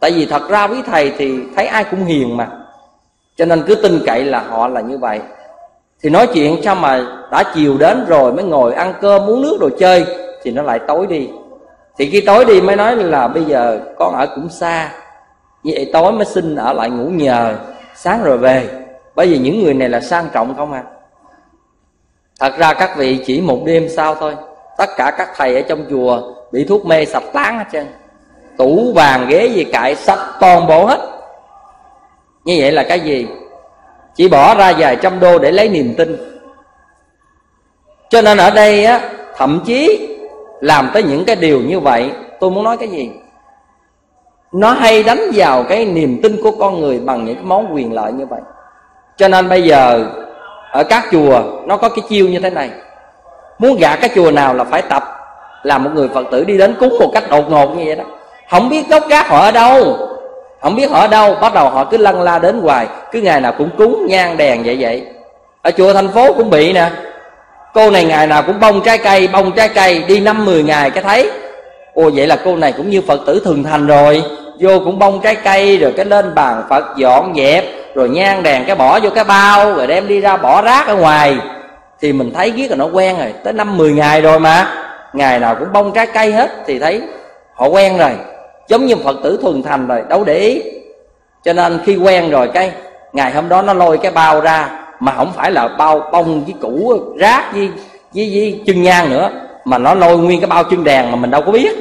Speaker 1: Tại vì thật ra quý thầy thì thấy ai cũng hiền mà, cho nên cứ tin cậy là họ là như vậy. Thì nói chuyện sao mà đã chiều đến rồi mới ngồi ăn cơm uống nước rồi chơi, thì nó lại tối đi. Thì khi tối đi mới nói là bây giờ con ở cũng xa, vậy tối mới xin ở lại ngủ nhờ, sáng rồi về. Bởi vì những người này là sang trọng không à. Thật ra các vị chỉ một đêm sau thôi, tất cả các thầy ở trong chùa bị thuốc mê sạch tán hết trơn. Tủ bàn ghế gì cãi sạch toàn bộ hết. Như vậy là cái gì? Chỉ bỏ ra vài trăm đô để lấy niềm tin. Cho nên ở đây á, thậm chí làm tới những cái điều như vậy, tôi muốn nói cái gì? Nó hay đánh vào cái niềm tin của con người bằng những cái món quyền lợi như vậy. Cho nên bây giờ ở các chùa nó có cái chiêu như thế này. Muốn gạt cái chùa nào là phải tập làm một người Phật tử đi đến cúng một cách đột ngột như vậy đó. Không biết gốc gác họ ở đâu, không biết họ ở đâu, bắt đầu họ cứ lân la đến hoài, cứ ngày nào cũng cúng nhang đèn vậy. Ở chùa thành phố cũng bị nè. Cô này ngày nào cũng bông trái cây, đi 5-10 ngày cái thấy. Ồ, vậy là cô này cũng như Phật tử thường thành rồi. Vô cũng bông trái cây, rồi cái lên bàn Phật dọn dẹp, rồi nhang đèn cái bỏ vô cái bao, rồi đem đi ra bỏ rác ở ngoài. Thì mình thấy biết là nó quen rồi, tới 5-10 ngày rồi mà ngày nào cũng bông trái cây hết, thì thấy họ quen rồi, giống như Phật tử thuần thành rồi, đâu để ý. Cho nên khi quen rồi cái ngày hôm đó nó lôi cái bao ra, mà không phải là bao bông với củ rác với chân nhang nữa, mà nó lôi nguyên cái bao chân đèn mà mình đâu có biết.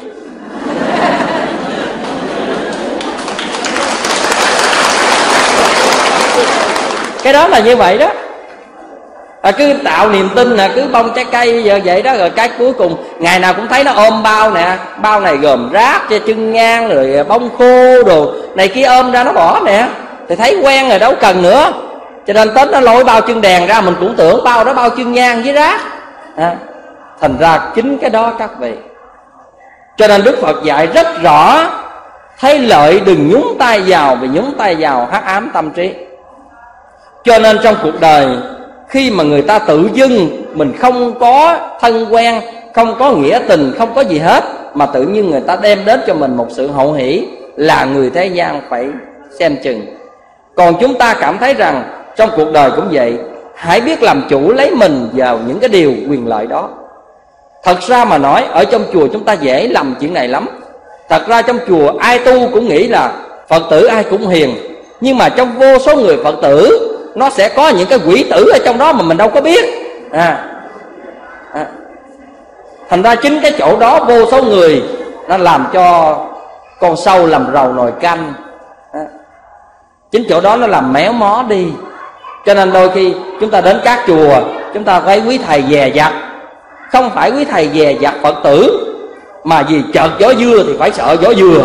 Speaker 1: Cái đó là như vậy đó. Cứ tạo niềm tin nè, cứ bông trái cây giờ vậy đó, rồi cái cuối cùng ngày nào cũng thấy nó ôm bao nè. Bao này gồm rác, chân nhang, rồi bông khô đồ này kia ôm ra nó bỏ nè. Thì thấy quen rồi đâu cần nữa. Cho nên Tết nó lôi bao chân đèn ra, mình cũng tưởng bao đó bao chân nhang với rác. Thành ra chính cái đó các vị. Cho nên Đức Phật dạy rất rõ, thấy lợi đừng nhúng tay vào, vì nhúng tay vào hắc ám tâm trí. Cho nên trong cuộc đời, khi mà người ta tự dưng mình không có thân quen, không có nghĩa tình, không có gì hết, mà tự nhiên người ta đem đến cho mình một sự hậu hỷ, là người thế gian phải xem chừng. Còn chúng ta cảm thấy rằng trong cuộc đời cũng vậy, hãy biết làm chủ lấy mình vào những cái điều quyền lợi đó. Thật ra mà nói, ở trong chùa chúng ta dễ làm chuyện này lắm. Thật ra trong chùa ai tu cũng nghĩ là Phật tử ai cũng hiền, nhưng mà trong vô số người Phật tử nó sẽ có những cái quỷ tử ở trong đó mà mình đâu có biết. Thành ra chính cái chỗ đó vô số người nó làm cho con sâu làm rầu nồi canh. Chính chỗ đó nó làm méo mó đi. Cho nên đôi khi chúng ta đến các chùa, chúng ta thấy quý thầy dè dặt. Không phải quý thầy dè dặt Phật tử, mà vì chợt gió dưa thì phải sợ gió dừa.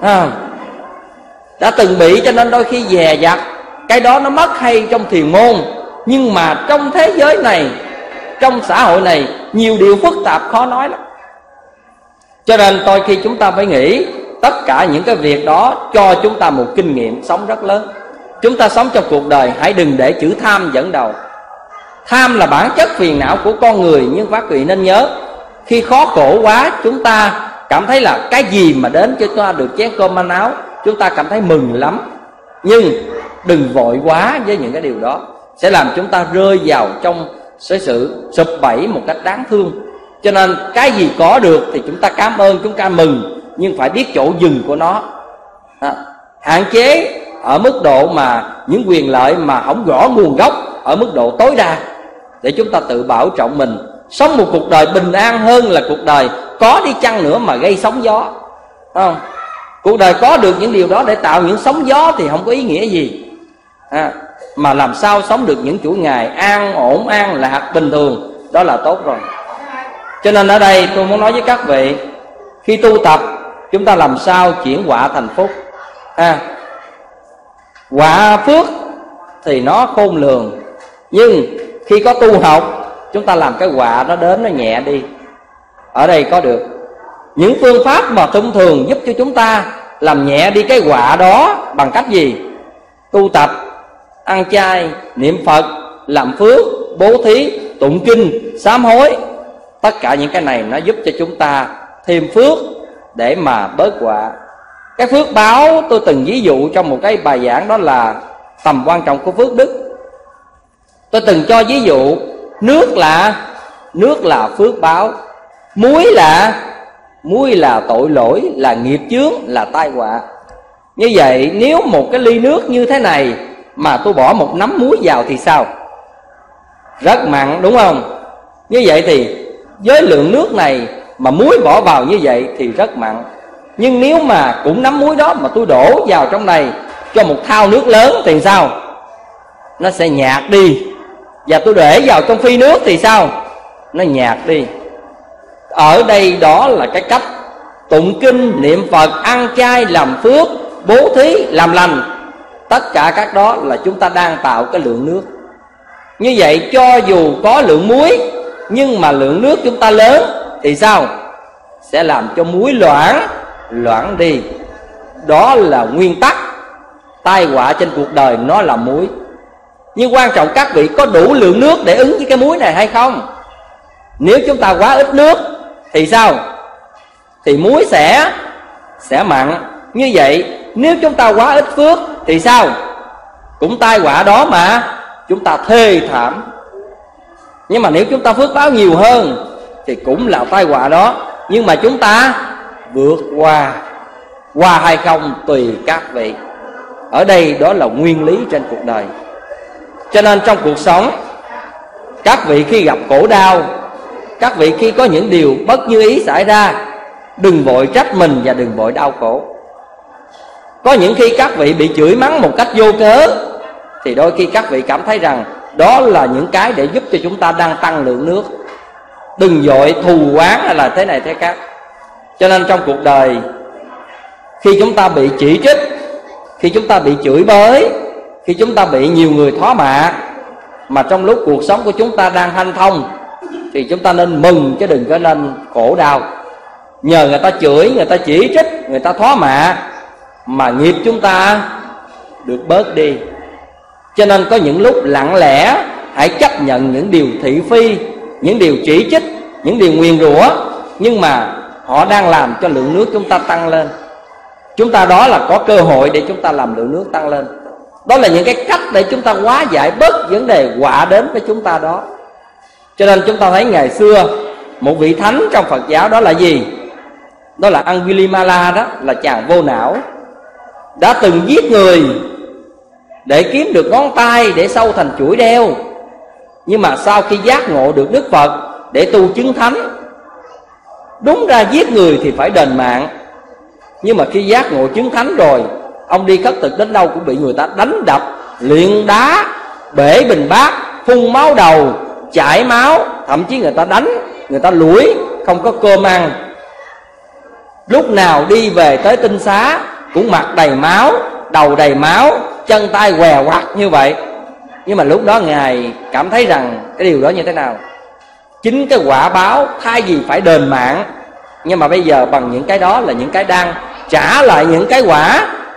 Speaker 1: Đã từng bị, cho nên đôi khi dè dặt. Cái đó nó mất hay trong thiền môn, nhưng mà trong thế giới này, trong xã hội này, nhiều điều phức tạp khó nói lắm. Cho nên đôi khi chúng ta phải nghĩ tất cả những cái việc đó cho chúng ta một kinh nghiệm sống rất lớn. Chúng ta sống trong cuộc đời, hãy đừng để chữ tham dẫn đầu. Tham là bản chất phiền não của con người. Nhưng các vị nên nhớ, khi khó khổ quá, chúng ta cảm thấy là cái gì mà đến cho chúng ta được chén cơm manh áo, chúng ta cảm thấy mừng lắm. Nhưng đừng vội quá với những cái điều đó, sẽ làm chúng ta rơi vào trong sự sụp bẫy một cách đáng thương. Cho nên cái gì có được thì chúng ta cảm ơn, chúng ta mừng, nhưng phải biết chỗ dừng của nó. Hạn chế ở mức độ mà những quyền lợi mà không rõ nguồn gốc ở mức độ tối đa, để chúng ta tự bảo trọng mình, sống một cuộc đời bình an hơn là cuộc đời có đi chăng nữa mà gây sóng gió. Không? Cuộc đời có được những điều đó để tạo những sóng gió thì không có ý nghĩa gì. Mà làm sao sống được những chuỗi ngày an ổn, an lạc, bình thường, đó là tốt rồi. Cho nên ở đây tôi muốn nói với các vị, khi tu tập chúng ta làm sao chuyển họa thành phúc. Họa phước thì nó khôn lường, nhưng khi có tu học, chúng ta làm cái họa nó đến nó nhẹ đi. Ở đây có được những phương pháp mà thông thường giúp cho chúng ta làm nhẹ đi cái họa đó bằng cách gì? Tu tập, ăn chay, niệm Phật, làm phước, bố thí, tụng kinh, sám hối. Tất cả những cái này nó giúp cho chúng ta thêm phước để mà bớt họa. Cái phước báo tôi từng ví dụ trong một cái bài giảng, đó là tầm quan trọng của phước đức. Tôi từng cho ví dụ nước là phước báo, muối là tội lỗi, là nghiệp chướng, là tai họa. Như vậy nếu một cái ly nước như thế này mà tôi bỏ một nắm muối vào thì sao? Rất mặn, đúng không? Như vậy thì với lượng nước này mà muối bỏ vào như vậy thì rất mặn. Nhưng nếu mà cũng nắm muối đó mà tôi đổ vào trong này cho một thau nước lớn thì sao? Nó sẽ nhạt đi. Và tôi để vào trong phi nước thì sao? Nó nhạt đi. Ở đây đó là cái cách tụng kinh, niệm Phật, ăn chay, làm phước, bố thí, làm lành. Tất cả các đó là chúng ta đang tạo cái lượng nước. Như vậy cho dù có lượng muối nhưng mà lượng nước chúng ta lớn thì sao? Sẽ làm cho muối loãng đi. Đó là nguyên tắc. Tai họa trên cuộc đời nó là muối. Nhưng quan trọng các vị có đủ lượng nước để ứng với cái muối này hay không? Nếu chúng ta quá ít nước thì sao? Thì muối sẽ mặn. Như vậy nếu chúng ta quá ít phước thì sao? Cũng tai họa đó mà chúng ta thê thảm. Nhưng mà nếu chúng ta phước báo nhiều hơn thì cũng là tai họa đó, nhưng mà chúng ta vượt qua hay không tùy các vị. Ở đây đó là nguyên lý trên cuộc đời. Cho nên trong cuộc sống, các vị khi gặp khổ đau, các vị khi có những điều bất như ý xảy ra, đừng vội trách mình và đừng vội đau khổ. Có những khi các vị bị chửi mắng một cách vô cớ thì đôi khi các vị cảm thấy rằng đó là những cái để giúp cho chúng ta đang tăng lượng nước. Đừng vội thù oán hay là thế này thế khác. Cho nên trong cuộc đời, khi chúng ta bị chỉ trích, khi chúng ta bị chửi bới, khi chúng ta bị nhiều người thó mạ, mà trong lúc cuộc sống của chúng ta đang hanh thông, thì chúng ta nên mừng chứ đừng có nên khổ đau. Nhờ người ta chửi, người ta chỉ trích, người ta thó mạ mà nghiệp chúng ta được bớt đi. Cho nên có những lúc lặng lẽ hãy chấp nhận những điều thị phi, những điều chỉ trích, những điều nguyền rủa, nhưng mà họ đang làm cho lượng nước chúng ta tăng lên. Chúng ta đó là có cơ hội để chúng ta làm lượng nước tăng lên. Đó là những cái cách để chúng ta hóa giải bớt vấn đề họa đến với chúng ta đó. Cho nên chúng ta thấy ngày xưa một vị thánh trong Phật giáo đó là gì? Đó là Angulimala, đó là chàng vô não, đã từng giết người để kiếm được ngón tay để sâu thành chuỗi đeo. Nhưng mà sau khi giác ngộ được Đức Phật để tu chứng thánh, đúng ra giết người thì phải đền mạng, nhưng mà khi giác ngộ chứng thánh rồi, ông đi khất thực đến đâu cũng bị người ta đánh đập, luyện đá, bể bình bát, phun máu đầu, chảy máu, thậm chí người ta đánh, người ta lủi, không có cơm ăn. Lúc nào đi về tới tinh xá cũng mặt đầy máu, đầu đầy máu, chân tay què quặt như vậy. Nhưng mà lúc đó Ngài cảm thấy rằng cái điều đó như thế nào? Chính cái quả báo, thay vì phải đền mạng, nhưng mà bây giờ bằng những cái đó là những cái đang trả lại những cái quả